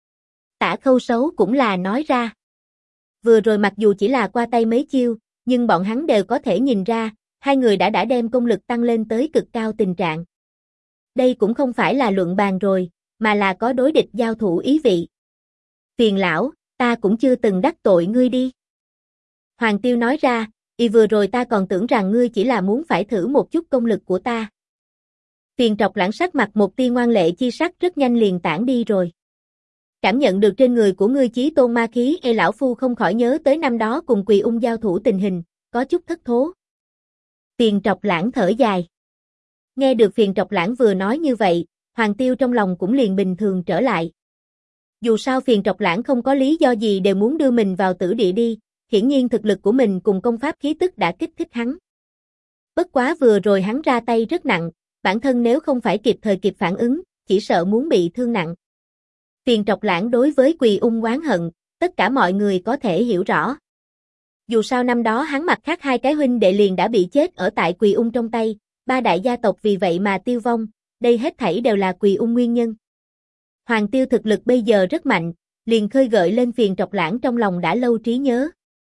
Tả Khâu Sấu cũng là nói ra. Vừa rồi mặc dù chỉ là qua tay mấy chiêu, nhưng bọn hắn đều có thể nhìn ra, hai người đã đem công lực tăng lên tới cực cao tình trạng. Đây cũng không phải là luận bàn rồi, mà là có đối địch giao thủ ý vị. Phiền lão, ta cũng chưa từng đắc tội ngươi đi. Hoàng Tiêu nói ra, vừa rồi ta còn tưởng rằng ngươi chỉ là muốn phải thử một chút công lực của ta. Phiền Trọc Lãng sắc mặt một tia ngoan lệ chi sắc rất nhanh liền tản đi rồi. Cảm nhận được trên người của ngươi chí tôn ma khí, lão phu không khỏi nhớ tới năm đó cùng Quỳ Ung giao thủ tình hình, có chút thất thố. Phiền Trọc Lãng thở dài. Nghe được Phiền Trọc Lãng vừa nói như vậy, Hoàng Tiêu trong lòng cũng liền bình thường trở lại. Dù sao Phiền Trọc Lãng không có lý do gì đều muốn đưa mình vào tử địa đi, hiển nhiên thực lực của mình cùng công pháp khí tức đã kích thích hắn. Bất quá vừa rồi hắn ra tay rất nặng, bản thân nếu không phải kịp thời kịp phản ứng, chỉ sợ muốn bị thương nặng. Phiền Trọc Lãng đối với Quỳ Ung oán hận, tất cả mọi người có thể hiểu rõ. Dù sao năm đó hắn mặt khác hai cái huynh đệ liền đã bị chết ở tại Quỳ Ung trong tay, ba đại gia tộc vì vậy mà tiêu vong, đây hết thảy đều là Quỳ Ung nguyên nhân. Hoàng Tiêu thực lực bây giờ rất mạnh, liền khơi gợi lên Phiền Trọc Lãng trong lòng đã lâu trí nhớ.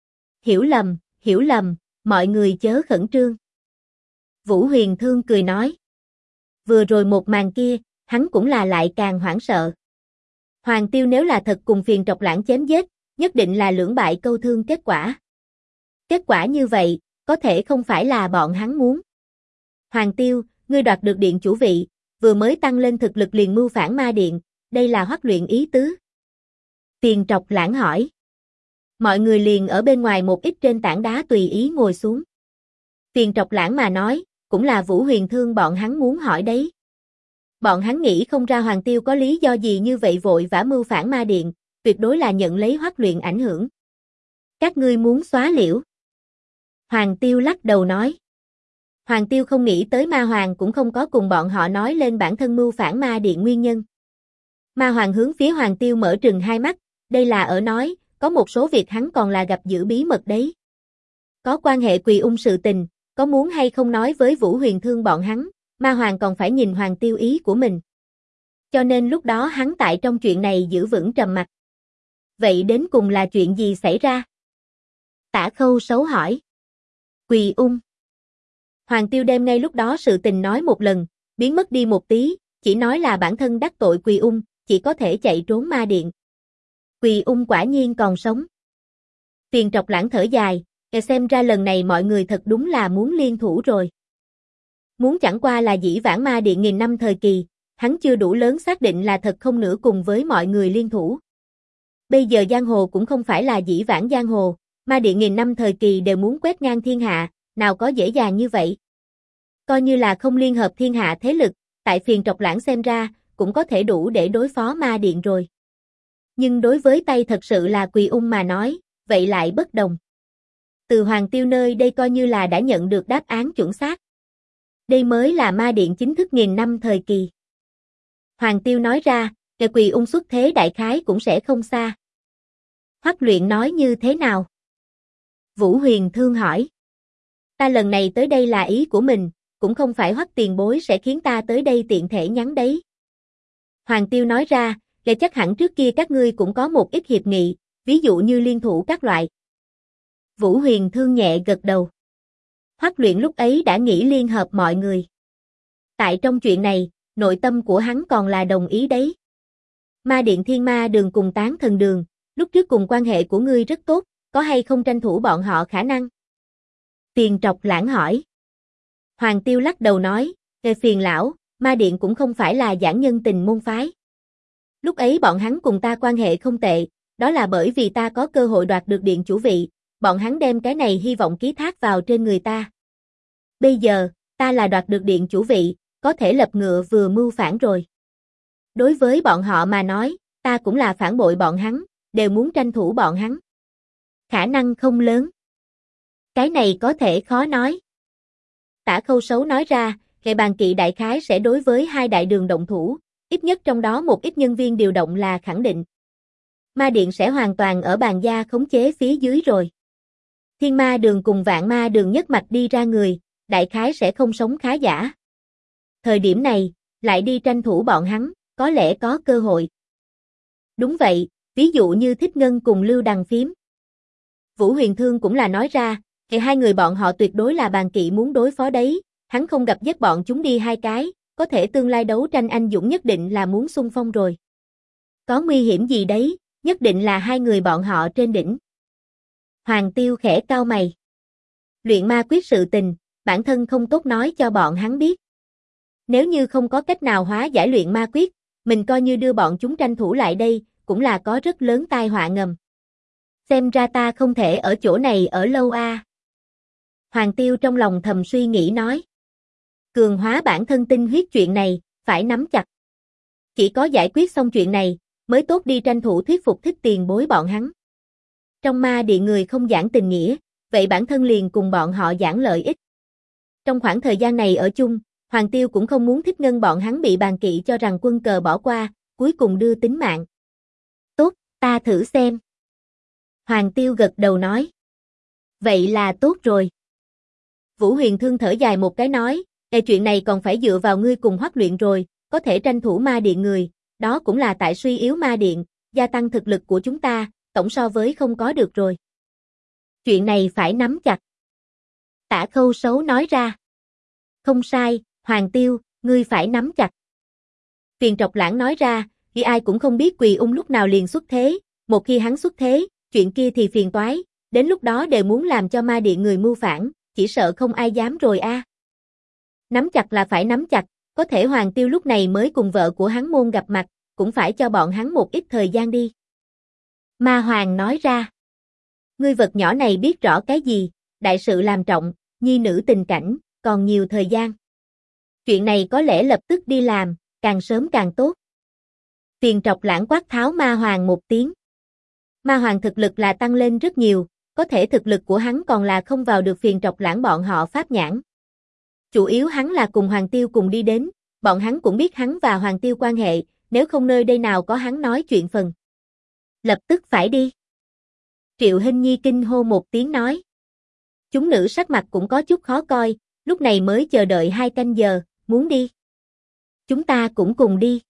Hiểu lầm, mọi người chớ khẩn trương. Vũ Huyền Thương cười nói. Vừa rồi một màn kia, hắn cũng là lại càng hoảng sợ. Hoàng Tiêu nếu là thật cùng Phiền Trọc Lãng chém giết, nhất định là lưỡng bại câu thương kết quả. Kết quả như vậy, có thể không phải là bọn hắn muốn. Hoàng Tiêu, ngươi đoạt được điện chủ vị, vừa mới tăng lên thực lực liền mưu phản ma điện, đây là hoắc luyện ý tứ. Phiền Trọc Lãng hỏi. Mọi người liền ở bên ngoài một ít trên tảng đá tùy ý ngồi xuống. Phiền Trọc Lãng mà nói, cũng là Vũ Huyền Thương bọn hắn muốn hỏi đấy. Bọn hắn nghĩ không ra Hoàng Tiêu có lý do gì như vậy vội vã mưu phản ma điện, tuyệt đối là nhận lấy hoắc luyện ảnh hưởng. Các ngươi muốn xóa liễu. Hoàng Tiêu lắc đầu nói. Hoàng Tiêu không nghĩ tới Ma Hoàng cũng không có cùng bọn họ nói lên bản thân mưu phản ma điện nguyên nhân. Ma Hoàng hướng phía Hoàng Tiêu mở trừng hai mắt, đây là ở nói, có một số việc hắn còn là gặp giữ bí mật đấy. Có quan hệ Quỳ Ung sự tình, có muốn hay không nói với Vũ Huyền Thương bọn hắn, Ma Hoàng còn phải nhìn Hoàng Tiêu ý của mình. Cho nên lúc đó hắn tại trong chuyện này giữ vững trầm mặc. Vậy đến cùng là chuyện gì xảy ra? Tả Khâu Sấu hỏi. Quỳ Ung. Hoàng Tiêu đem ngay lúc đó sự tình nói một lần, biến mất đi một tí, chỉ nói là bản thân đắc tội Quỳ Ung, chỉ có thể chạy trốn ma điện. Quỳ Ung quả nhiên còn sống. Phiền Trọc Lãng thở dài, xem ra lần này mọi người thật đúng là muốn liên thủ rồi. Muốn chẳng qua là dĩ vãng ma điện nghìn năm thời kỳ, hắn chưa đủ lớn xác định là thật không nữa cùng với mọi người liên thủ. Bây giờ giang hồ cũng không phải là dĩ vãng giang hồ, ma điện nghìn năm thời kỳ đều muốn quét ngang thiên hạ, nào có dễ dàng như vậy. Coi như là không liên hợp thiên hạ thế lực, tại Phiền Trọc Lãng xem ra, cũng có thể đủ để đối phó ma điện rồi. Nhưng đối với tay thật sự là Quỳ Ung mà nói, vậy lại bất đồng. Từ Hoàng Tiêu nơi đây coi như là đã nhận được đáp án chuẩn xác. Đây mới là ma điện chính thức nghìn năm thời kỳ. Hoàng Tiêu nói ra, kẻ Quỳ Ung xuất thế đại khái cũng sẽ không xa. Hoắc luyện nói như thế nào? Vũ Huyền Thương hỏi. Ta lần này tới đây là ý của mình, cũng không phải Hoắc tiền bối sẽ khiến ta tới đây tiện thể nhắn đấy. Hoàng Tiêu nói ra, kẻ chắc hẳn trước kia các ngươi cũng có một ít hiệp nghị, ví dụ như liên thủ các loại. Vũ Huyền Thương nhẹ gật đầu. Hoắc Luyện lúc ấy đã nghĩ liên hợp mọi người. Tại trong chuyện này, nội tâm của hắn còn là đồng ý đấy. Ma Điện Thiên Ma Đường cùng Tán Thần Đường, lúc trước cùng quan hệ của ngươi rất tốt, có hay không tranh thủ bọn họ khả năng? Tiền Trọc Lãng hỏi. Hoàng Tiêu lắc đầu nói, phiền lão, Ma Điện cũng không phải là giảng nhân tình môn phái. Lúc ấy bọn hắn cùng ta quan hệ không tệ, đó là bởi vì ta có cơ hội đoạt được điện chủ vị, bọn hắn đem cái này hy vọng ký thác vào trên người ta. Bây giờ, ta là đoạt được điện chủ vị, có thể lập ngựa vừa mưu phản rồi. Đối với bọn họ mà nói, ta cũng là phản bội bọn hắn, đều muốn tranh thủ bọn hắn. Khả năng không lớn. Cái này có thể khó nói. Tả Khâu Sấu nói ra, hệ bàn kỵ đại khái sẽ đối với hai đại đường động thủ, ít nhất trong đó một ít nhân viên điều động là khẳng định. Ma Điện sẽ hoàn toàn ở bàn gia khống chế phía dưới rồi. Thiên Ma Đường cùng Vạn Ma Đường nhất mạch đi ra người, đại khái sẽ không sống khá giả. Thời điểm này, lại đi tranh thủ bọn hắn, có lẽ có cơ hội. Đúng vậy, ví dụ như Thích Ngân cùng Lưu Đằng Phiếm. Vũ Huyền Thương cũng là nói ra, hai người bọn họ tuyệt đối là bàn kỵ muốn đối phó đấy, hắn không gặp giết bọn chúng đi hai cái, có thể tương lai đấu tranh anh dũng nhất định là muốn xung phong rồi. Có nguy hiểm gì đấy, nhất định là hai người bọn họ trên đỉnh. Hoàng Tiêu khẽ cau mày. Luyện ma quyết sự tình, bản thân không tốt nói cho bọn hắn biết. Nếu như không có cách nào hóa giải luyện ma quyết, mình coi như đưa bọn chúng tranh thủ lại đây, cũng là có rất lớn tai họa ngầm. Xem ra ta không thể ở chỗ này ở lâu a. Hoàng Tiêu trong lòng thầm suy nghĩ nói. Cường hóa bản thân tinh huyết chuyện này, phải nắm chặt. Chỉ có giải quyết xong chuyện này, mới tốt đi tranh thủ thuyết phục Thích tiền bối bọn hắn. Trong Ma Điện người không giảng tình nghĩa, vậy bản thân liền cùng bọn họ giảng lợi ích. Trong khoảng thời gian này ở chung, Hoàng Tiêu cũng không muốn Thích Ngân bọn hắn bị bàn kỵ cho rằng quân cờ bỏ qua, cuối cùng đưa tính mạng. Tốt, ta thử xem. Hoàng Tiêu gật đầu nói. Vậy là tốt rồi. Vũ Huyền Thương thở dài một cái nói, chuyện này còn phải dựa vào ngươi cùng Hoắc Luyện rồi, có thể tranh thủ Ma Điện người, đó cũng là tại suy yếu Ma Điện, gia tăng thực lực của chúng ta, tổng so với không có được rồi. Chuyện này phải nắm chặt. Tả Khâu Sấu nói ra. Không sai, Hoàng Tiêu, ngươi phải nắm chặt. Tiền Trọc Lãng nói ra, vì ai cũng không biết Quỳ Ung lúc nào liền xuất thế, một khi hắn xuất thế, chuyện kia thì phiền toái, đến lúc đó đều muốn làm cho Ma Điện người mưu phản, chỉ sợ không ai dám rồi a. Nắm chặt là phải nắm chặt, có thể Hoàng Tiêu lúc này mới cùng vợ của hắn môn gặp mặt, cũng phải cho bọn hắn một ít thời gian đi. Ma Hoàng nói ra. Ngươi vật nhỏ này biết rõ cái gì, đại sự làm trọng, nhi nữ tình cảnh, còn nhiều thời gian. Chuyện này có lẽ lập tức đi làm, càng sớm càng tốt. Tiền Trọc Lãng quát tháo Ma Hoàng một tiếng. Ma Hoàng thực lực là tăng lên rất nhiều, có thể thực lực của hắn còn là không vào được Tiền Trọc Lãng bọn họ pháp nhãn. Chủ yếu hắn là cùng Hoàng Tiêu cùng đi đến, bọn hắn cũng biết hắn và Hoàng Tiêu quan hệ, nếu không nơi đây nào có hắn nói chuyện phần. Lập tức phải đi. Triệu Hinh Nhi kinh hô một tiếng nói. Chúng nữ sắc mặt cũng có chút khó coi, lúc này mới chờ đợi 2 canh giờ, muốn đi. Chúng ta cũng cùng đi.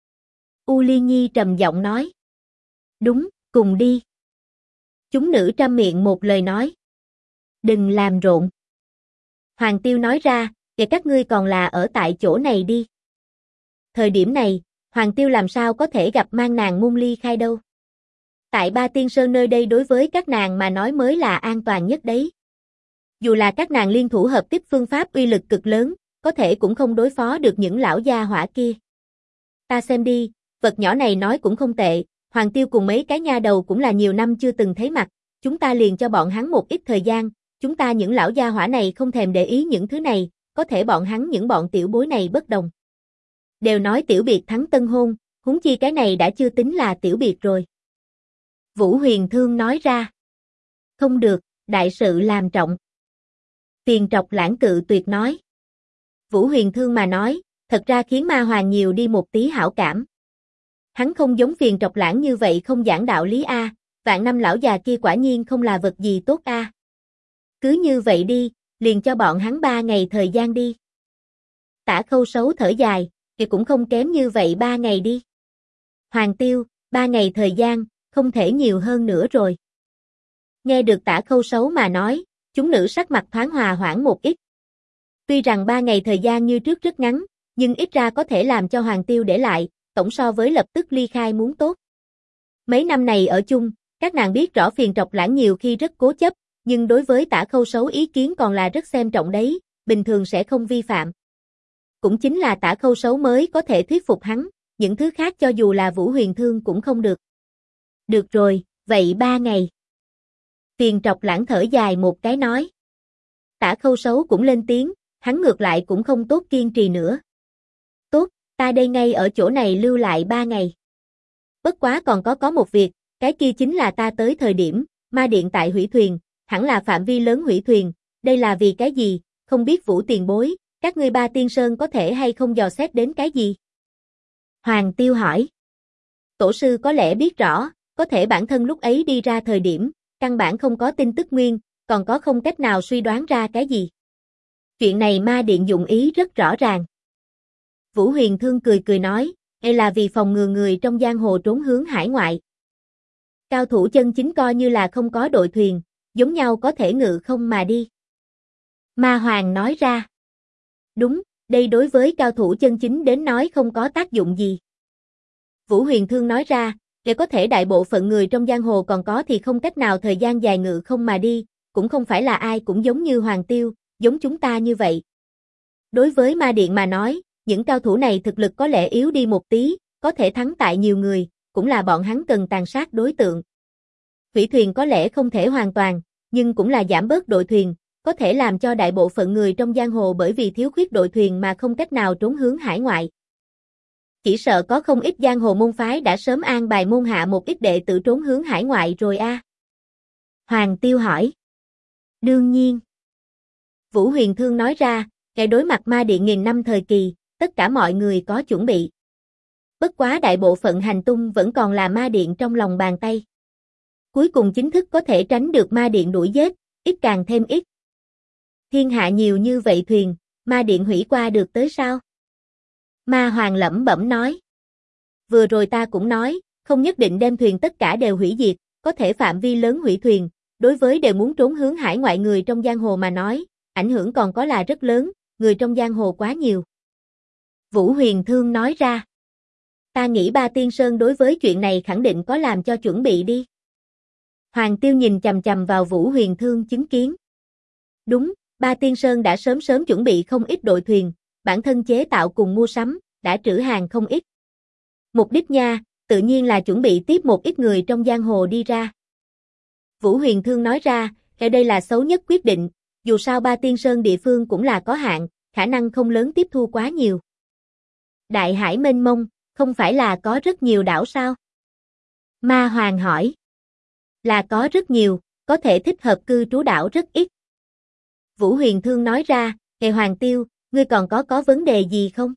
U Liên Nhi trầm giọng nói. Đúng, cùng đi. Chúng nữ trăm miệng một lời nói. Đừng làm rộn. Hoàng Tiêu nói ra, vậy các ngươi còn là ở tại chỗ này đi. Thời điểm này, Hoàng Tiêu làm sao có thể gặp mang nàng môn ly khai đâu. Tại Ba Tiên Sơn nơi đây đối với các nàng mà nói mới là an toàn nhất đấy. Dù là các nàng liên thủ hợp tiếp phương pháp uy lực cực lớn, có thể cũng không đối phó được những lão gia hỏa kia. Ta xem đi, vật nhỏ này nói cũng không tệ, Hoàng Tiêu cùng mấy cái nha đầu cũng là nhiều năm chưa từng thấy mặt, chúng ta liền cho bọn hắn một ít thời gian, chúng ta những lão gia hỏa này không thèm để ý những thứ này, có thể bọn hắn những bọn tiểu bối này bất đồng. Đều nói tiểu biệt thắng tân hôn, huống chi cái này đã chưa tính là tiểu biệt rồi. Vũ Huyền Thương nói ra. Không được, đại sự làm trọng. Tiền Trọc Lãng cự tuyệt nói. Vũ Huyền Thương mà nói, thật ra khiến Ma Hoàng nhiều đi một tí hảo cảm. Hắn không giống Tiền Trọc Lãng như vậy không giảng đạo lý a, vạn năm lão già kia quả nhiên không là vật gì tốt a. Cứ như vậy đi, liền cho bọn hắn 3 ngày thời gian đi. Tả Khâu Sấu thở dài, thì cũng không kém như vậy 3 ngày đi. Hoàng Tiêu, 3 ngày thời gian, không thể nhiều hơn nữa rồi. Nghe được Tả Khâu Sấu mà nói, chúng nữ sắc mặt thoáng hòa hoãn một ít. Tuy rằng 3 ngày thời gian như trước rất ngắn, nhưng ít ra có thể làm cho Hoàng Tiêu để lại, tổng so với lập tức ly khai muốn tốt. Mấy năm này ở chung, các nàng biết rõ Phiền Trọc Lãng nhiều khi rất cố chấp, nhưng đối với Tả Khâu Sấu ý kiến còn là rất xem trọng đấy, bình thường sẽ không vi phạm. Cũng chính là Tả Khâu Sấu mới có thể thuyết phục hắn, những thứ khác cho dù là Vũ Huyền Thương cũng không được. Được rồi, vậy 3 ngày. Phiền Trọc Lãng thở dài một cái nói. Tả Khâu Sấu cũng lên tiếng, hắn ngược lại cũng không tốt kiên trì nữa. Tốt, ta đây ngay ở chỗ này lưu lại 3 ngày. Bất quá còn có một việc, cái kia chính là ta tới thời điểm, ma điện tại hủy thuyền, hẳn là phạm vi lớn hủy thuyền, đây là vì cái gì, không biết Vũ tiền bối, các ngươi Ba Tiên Sơn có thể hay không dò xét đến cái gì? Hoàng Tiêu hỏi. Tổ sư có lẽ biết rõ, có thể bản thân lúc ấy đi ra thời điểm, căn bản không có tin tức nguyên, còn có không cách nào suy đoán ra cái gì. Chuyện này ma điện dụng ý rất rõ ràng. Vũ Huyền Thương cười cười nói, hay là vì phòng ngừa người trong giang hồ trốn hướng hải ngoại. Cao thủ chân chính coi như là không có đội thuyền, giống nhau có thể ngự không mà đi. Ma Hoàng nói ra. Đúng, đây đối với cao thủ chân chính đến nói không có tác dụng gì. Vũ Huyền Thương nói ra, để có thể đại bộ phận người trong giang hồ còn có thì không cách nào thời gian dài ngự không mà đi, cũng không phải là ai cũng giống như Hoàng Tiêu, giống chúng ta như vậy. Đối với ma điện mà nói, những cao thủ này thực lực có lẽ yếu đi một tí, có thể thắng tại nhiều người, cũng là bọn hắn cần tàn sát đối tượng. Hủy thuyền có lẽ không thể hoàn toàn, nhưng cũng là giảm bớt đội thuyền, có thể làm cho đại bộ phận người trong giang hồ bởi vì thiếu khuyết đội thuyền mà không cách nào trốn hướng hải ngoại. Chỉ sợ có không ít giang hồ môn phái đã sớm an bài môn hạ một ít đệ tử trốn hướng hải ngoại rồi a. Hoàng Tiêu hỏi. Đương nhiên. Vũ Huyền Thương nói ra, kẻ đối mặt ma điện nghìn năm thời kỳ, tất cả mọi người có chuẩn bị. Bất quá đại bộ phận hành tung vẫn còn là ma điện trong lòng bàn tay. Cuối cùng chính thức có thể tránh được ma điện đuổi giết, ít càng thêm ít. Thiên hạ nhiều như vậy thuyền, ma điện hủy qua được tới sao? Ma Hoàng lẩm bẩm nói. Vừa rồi ta cũng nói, không nhất định đem thuyền tất cả đều hủy diệt, có thể phạm vi lớn hủy thuyền, đối với đều muốn trốn hướng hải ngoại người trong giang hồ mà nói, ảnh hưởng còn có là rất lớn, người trong giang hồ quá nhiều. Vũ Huyền Thương nói ra. Ta nghĩ Ba Tiên Sơn đối với chuyện này khẳng định có làm cho chuẩn bị đi. Hoàng Tiêu nhìn chằm chằm vào Vũ Huyền Thương chứng kiến. Đúng, Ba Tiên Sơn đã sớm chuẩn bị không ít đội thuyền, bản thân chế tạo cùng mua sắm, đã trữ hàng không ít. Mục đích nha, tự nhiên là chuẩn bị tiếp một ít người trong giang hồ đi ra. Vũ Huyền Thương nói ra, cái đây là xấu nhất quyết định, dù sao Ba Tiên Sơn địa phương cũng là có hạn, khả năng không lớn tiếp thu quá nhiều. Đại hải mênh mông, không phải là có rất nhiều đảo sao? Ma Hoàng hỏi. Là có rất nhiều, có thể thích hợp cư trú đảo rất ít. Vũ Huyền Thương nói ra, Hề Hoàng Tiêu, ngươi còn có vấn đề gì không?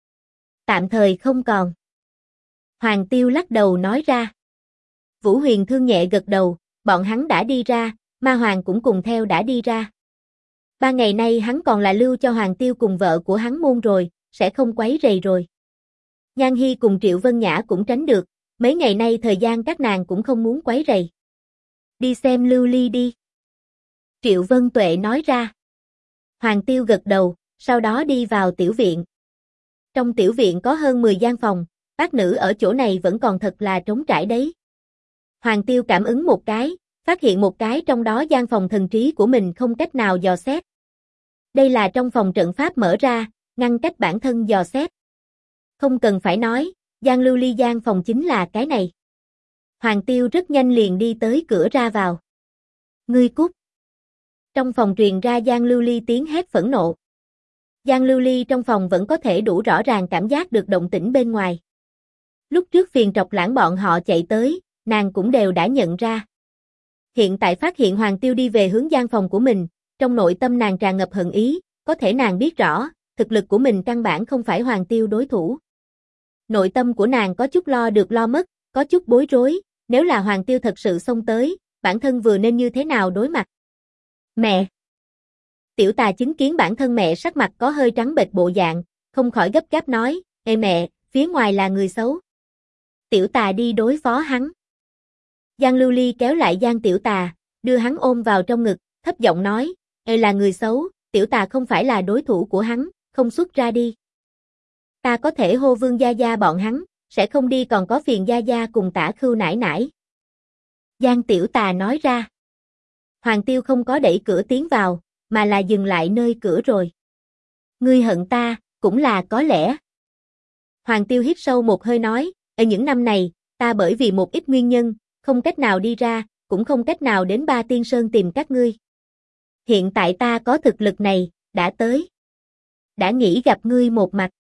Tạm thời không còn. Hoàng Tiêu lắc đầu nói ra. Vũ Huyền Thương nhẹ gật đầu, bọn hắn đã đi ra, Ma Hoàng cũng cùng theo đã đi ra. 3 ngày nay hắn còn là lưu cho Hoàng Tiêu cùng vợ của hắn môn rồi, sẽ không quấy rầy rồi. Nhan Hi cùng Triệu Vân Nhã cũng tránh được, mấy ngày nay thời gian các nàng cũng không muốn quấy rầy. Đi xem Lưu Ly đi. Triệu Vân Tuệ nói ra. Hoàng Tiêu gật đầu, sau đó đi vào tiểu viện. Trong tiểu viện có hơn 10 gian phòng, bác nữ ở chỗ này vẫn còn thật là trống trải đấy. Hoàng Tiêu cảm ứng một cái, phát hiện một cái trong đó gian phòng thần trí của mình không cách nào dò xét. Đây là trong phòng trận pháp mở ra, ngăn cách bản thân dò xét. Không cần phải nói, gian Lưu Ly gian phòng chính là cái này. Hoàng Tiêu rất nhanh liền đi tới cửa ra vào. Ngươi cút. Trong phòng truyền ra Giang Lưu Ly tiếng hét phẫn nộ. Giang Lưu Ly trong phòng vẫn có thể đủ rõ ràng cảm giác được động tĩnh bên ngoài. Lúc trước Phiền Trọc Lãng bọn họ chạy tới, nàng cũng đều đã nhận ra. Hiện tại phát hiện Hoàng Tiêu đi về hướng gian phòng của mình, trong nội tâm nàng tràn ngập hận ý, có thể nàng biết rõ, thực lực của mình căn bản không phải Hoàng Tiêu đối thủ. Nội tâm của nàng có chút lo được lo mất, có chút bối rối, nếu là Hoàng Tiêu thật sự xông tới, bản thân vừa nên như thế nào đối mặt. Mẹ! Tiểu Tà chứng kiến bản thân mẹ sắc mặt có hơi trắng bệch bộ dạng, không khỏi gấp gáp nói, ê mẹ, phía ngoài là người xấu. Tiểu Tà đi đối phó hắn. Giang Lưu Ly kéo lại Giang Tiểu Tà, đưa hắn ôm vào trong ngực, thấp giọng nói, là người xấu, tiểu tà không phải là đối thủ của hắn, không xuất ra đi. Ta có thể hô Vương gia gia bọn hắn, sẽ không đi còn có phiền gia gia cùng Tả Khưu nải nải. Giang tiểu tà nói ra. Hoàng Tiêu không có đẩy cửa tiến vào, mà là dừng lại nơi cửa rồi. Ngươi hận ta, cũng là có lẽ. Hoàng Tiêu hít sâu một hơi nói, ở những năm này, ta bởi vì một ít nguyên nhân, không cách nào đi ra, cũng không cách nào đến Ba Tiên Sơn tìm các ngươi. Hiện tại ta có thực lực này, đã tới. Đã nghĩ gặp ngươi một mặt.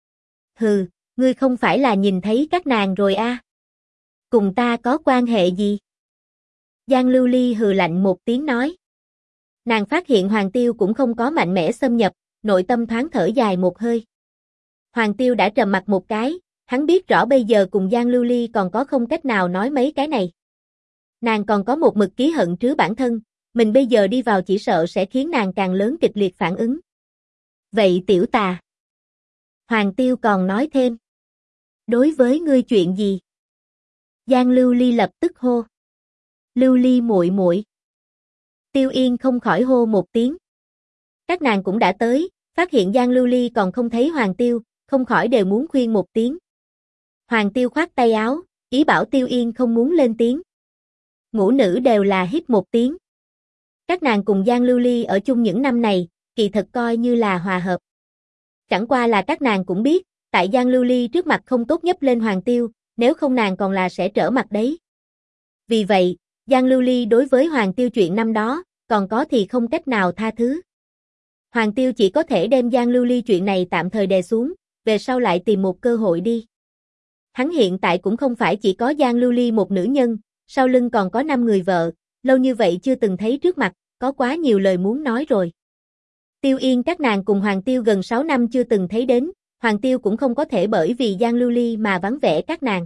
Hừ, ngươi không phải là nhìn thấy các nàng rồi a? Cùng ta có quan hệ gì? Giang Lưu Ly hừ lạnh một tiếng nói. Nàng phát hiện Hoàng Tiêu cũng không có mạnh mẽ xâm nhập, nội tâm thoáng thở dài một hơi. Hoàng Tiêu đã trầm mặt một cái, hắn biết rõ bây giờ cùng Giang Lưu Ly còn có không cách nào nói mấy cái này. Nàng còn có một mực ký hận trứ bản thân, mình bây giờ đi vào chỉ sợ sẽ khiến nàng càng lớn kịch liệt phản ứng. Vậy tiểu tà. Hoàng Tiêu còn nói thêm. Đối với ngươi chuyện gì? Giang Lưu Ly lập tức hô. Lưu Ly muội muội. Tiêu Yên không khỏi hô một tiếng. Các nàng cũng đã tới, phát hiện Giang Lưu Ly còn không thấy Hoàng Tiêu, không khỏi đều muốn khuyên một tiếng. Hoàng Tiêu khoát tay áo, ý bảo Tiêu Yên không muốn lên tiếng. Ngũ nữ đều là hít một tiếng. Các nàng cùng Giang Lưu Ly ở chung những năm này, kỳ thật coi như là hòa hợp. Chẳng qua là các nàng cũng biết, tại Giang Lưu Ly trước mặt không tốt nhấp lên Hoàng Tiêu, nếu không nàng còn là sẽ trở mặt đấy. Vì vậy, Giang Lưu Ly đối với Hoàng Tiêu chuyện năm đó, còn có thì không cách nào tha thứ. Hoàng Tiêu chỉ có thể đem Giang Lưu Ly chuyện này tạm thời đè xuống, về sau lại tìm một cơ hội đi. Hắn hiện tại cũng không phải chỉ có Giang Lưu Ly một nữ nhân, sau lưng còn có 5 người vợ, lâu như vậy chưa từng thấy trước mặt, có quá nhiều lời muốn nói rồi. Tiêu Yên các nàng cùng Hoàng Tiêu gần 6 năm chưa từng thấy đến, Hoàng Tiêu cũng không có thể bởi vì Giang Lưu Ly mà vắng vẻ các nàng.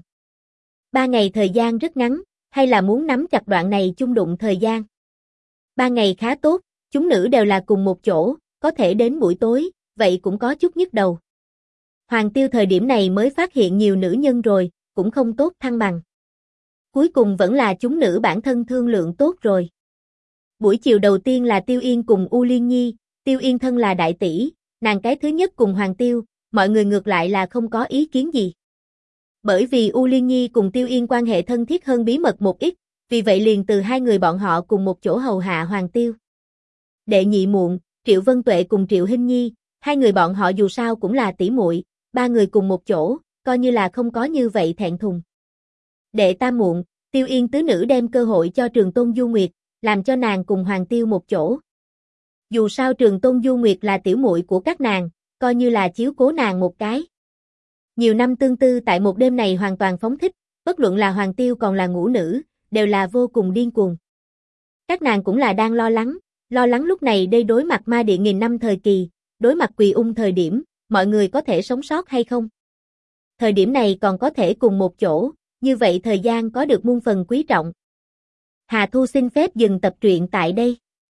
3 ngày thời gian rất ngắn, hay là muốn nắm chặt đoạn này chung đụng thời gian. 3 ngày khá tốt, chúng nữ đều là cùng một chỗ, có thể đến buổi tối, vậy cũng có chút nhức đầu. Hoàng Tiêu thời điểm này mới phát hiện nhiều nữ nhân rồi, cũng không tốt thăng bằng. Cuối cùng vẫn là chúng nữ bản thân thương lượng tốt rồi. Buổi chiều đầu tiên là Tiêu Yên cùng U Liên Nhi, Tiêu Yên thân là đại tỷ, nàng cái thứ nhất cùng Hoàng Tiêu, mọi người ngược lại là không có ý kiến gì. Bởi vì U Liên Nhi cùng Tiêu Yên quan hệ thân thiết hơn bí mật một ít, vì vậy liền từ hai người bọn họ cùng một chỗ hầu hạ Hoàng Tiêu. Đệ nhị muộn, Triệu Vân Tuệ cùng Triệu Hinh Nhi, hai người bọn họ dù sao cũng là tỷ muội, ba người cùng một chỗ, coi như là không có như vậy thẹn thùng. Đệ tam muộn, Tiêu Yên tứ nữ đem cơ hội cho Trường Tôn Du Nguyệt, làm cho nàng cùng Hoàng Tiêu một chỗ. Dù sao Trường Tôn Du Nguyệt là tiểu muội của các nàng, coi như là chiếu cố nàng một cái. Nhiều năm tương tư tại một đêm này hoàn toàn phóng thích, bất luận là Hoàng Tiêu còn là ngũ nữ, đều là vô cùng điên cuồng. Các nàng cũng là đang lo lắng lúc này đây đối mặt ma địa nghìn năm thời kỳ, đối mặt Quỳ Ung thời điểm, mọi người có thể sống sót hay không. Thời điểm này còn có thể cùng một chỗ, như vậy thời gian có được muôn phần quý trọng. Hà Thu xin phép dừng tập truyện tại đây.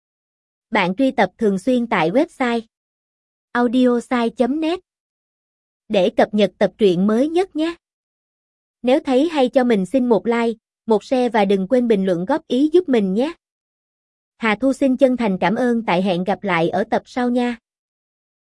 Bạn truy tập thường xuyên tại website audiosai.net để cập nhật tập truyện mới nhất nhé. Nếu thấy hay cho mình xin một like, một share và đừng quên bình luận góp ý giúp mình nhé. Hà Thu xin chân thành cảm ơn, tại hẹn gặp lại ở tập sau nha.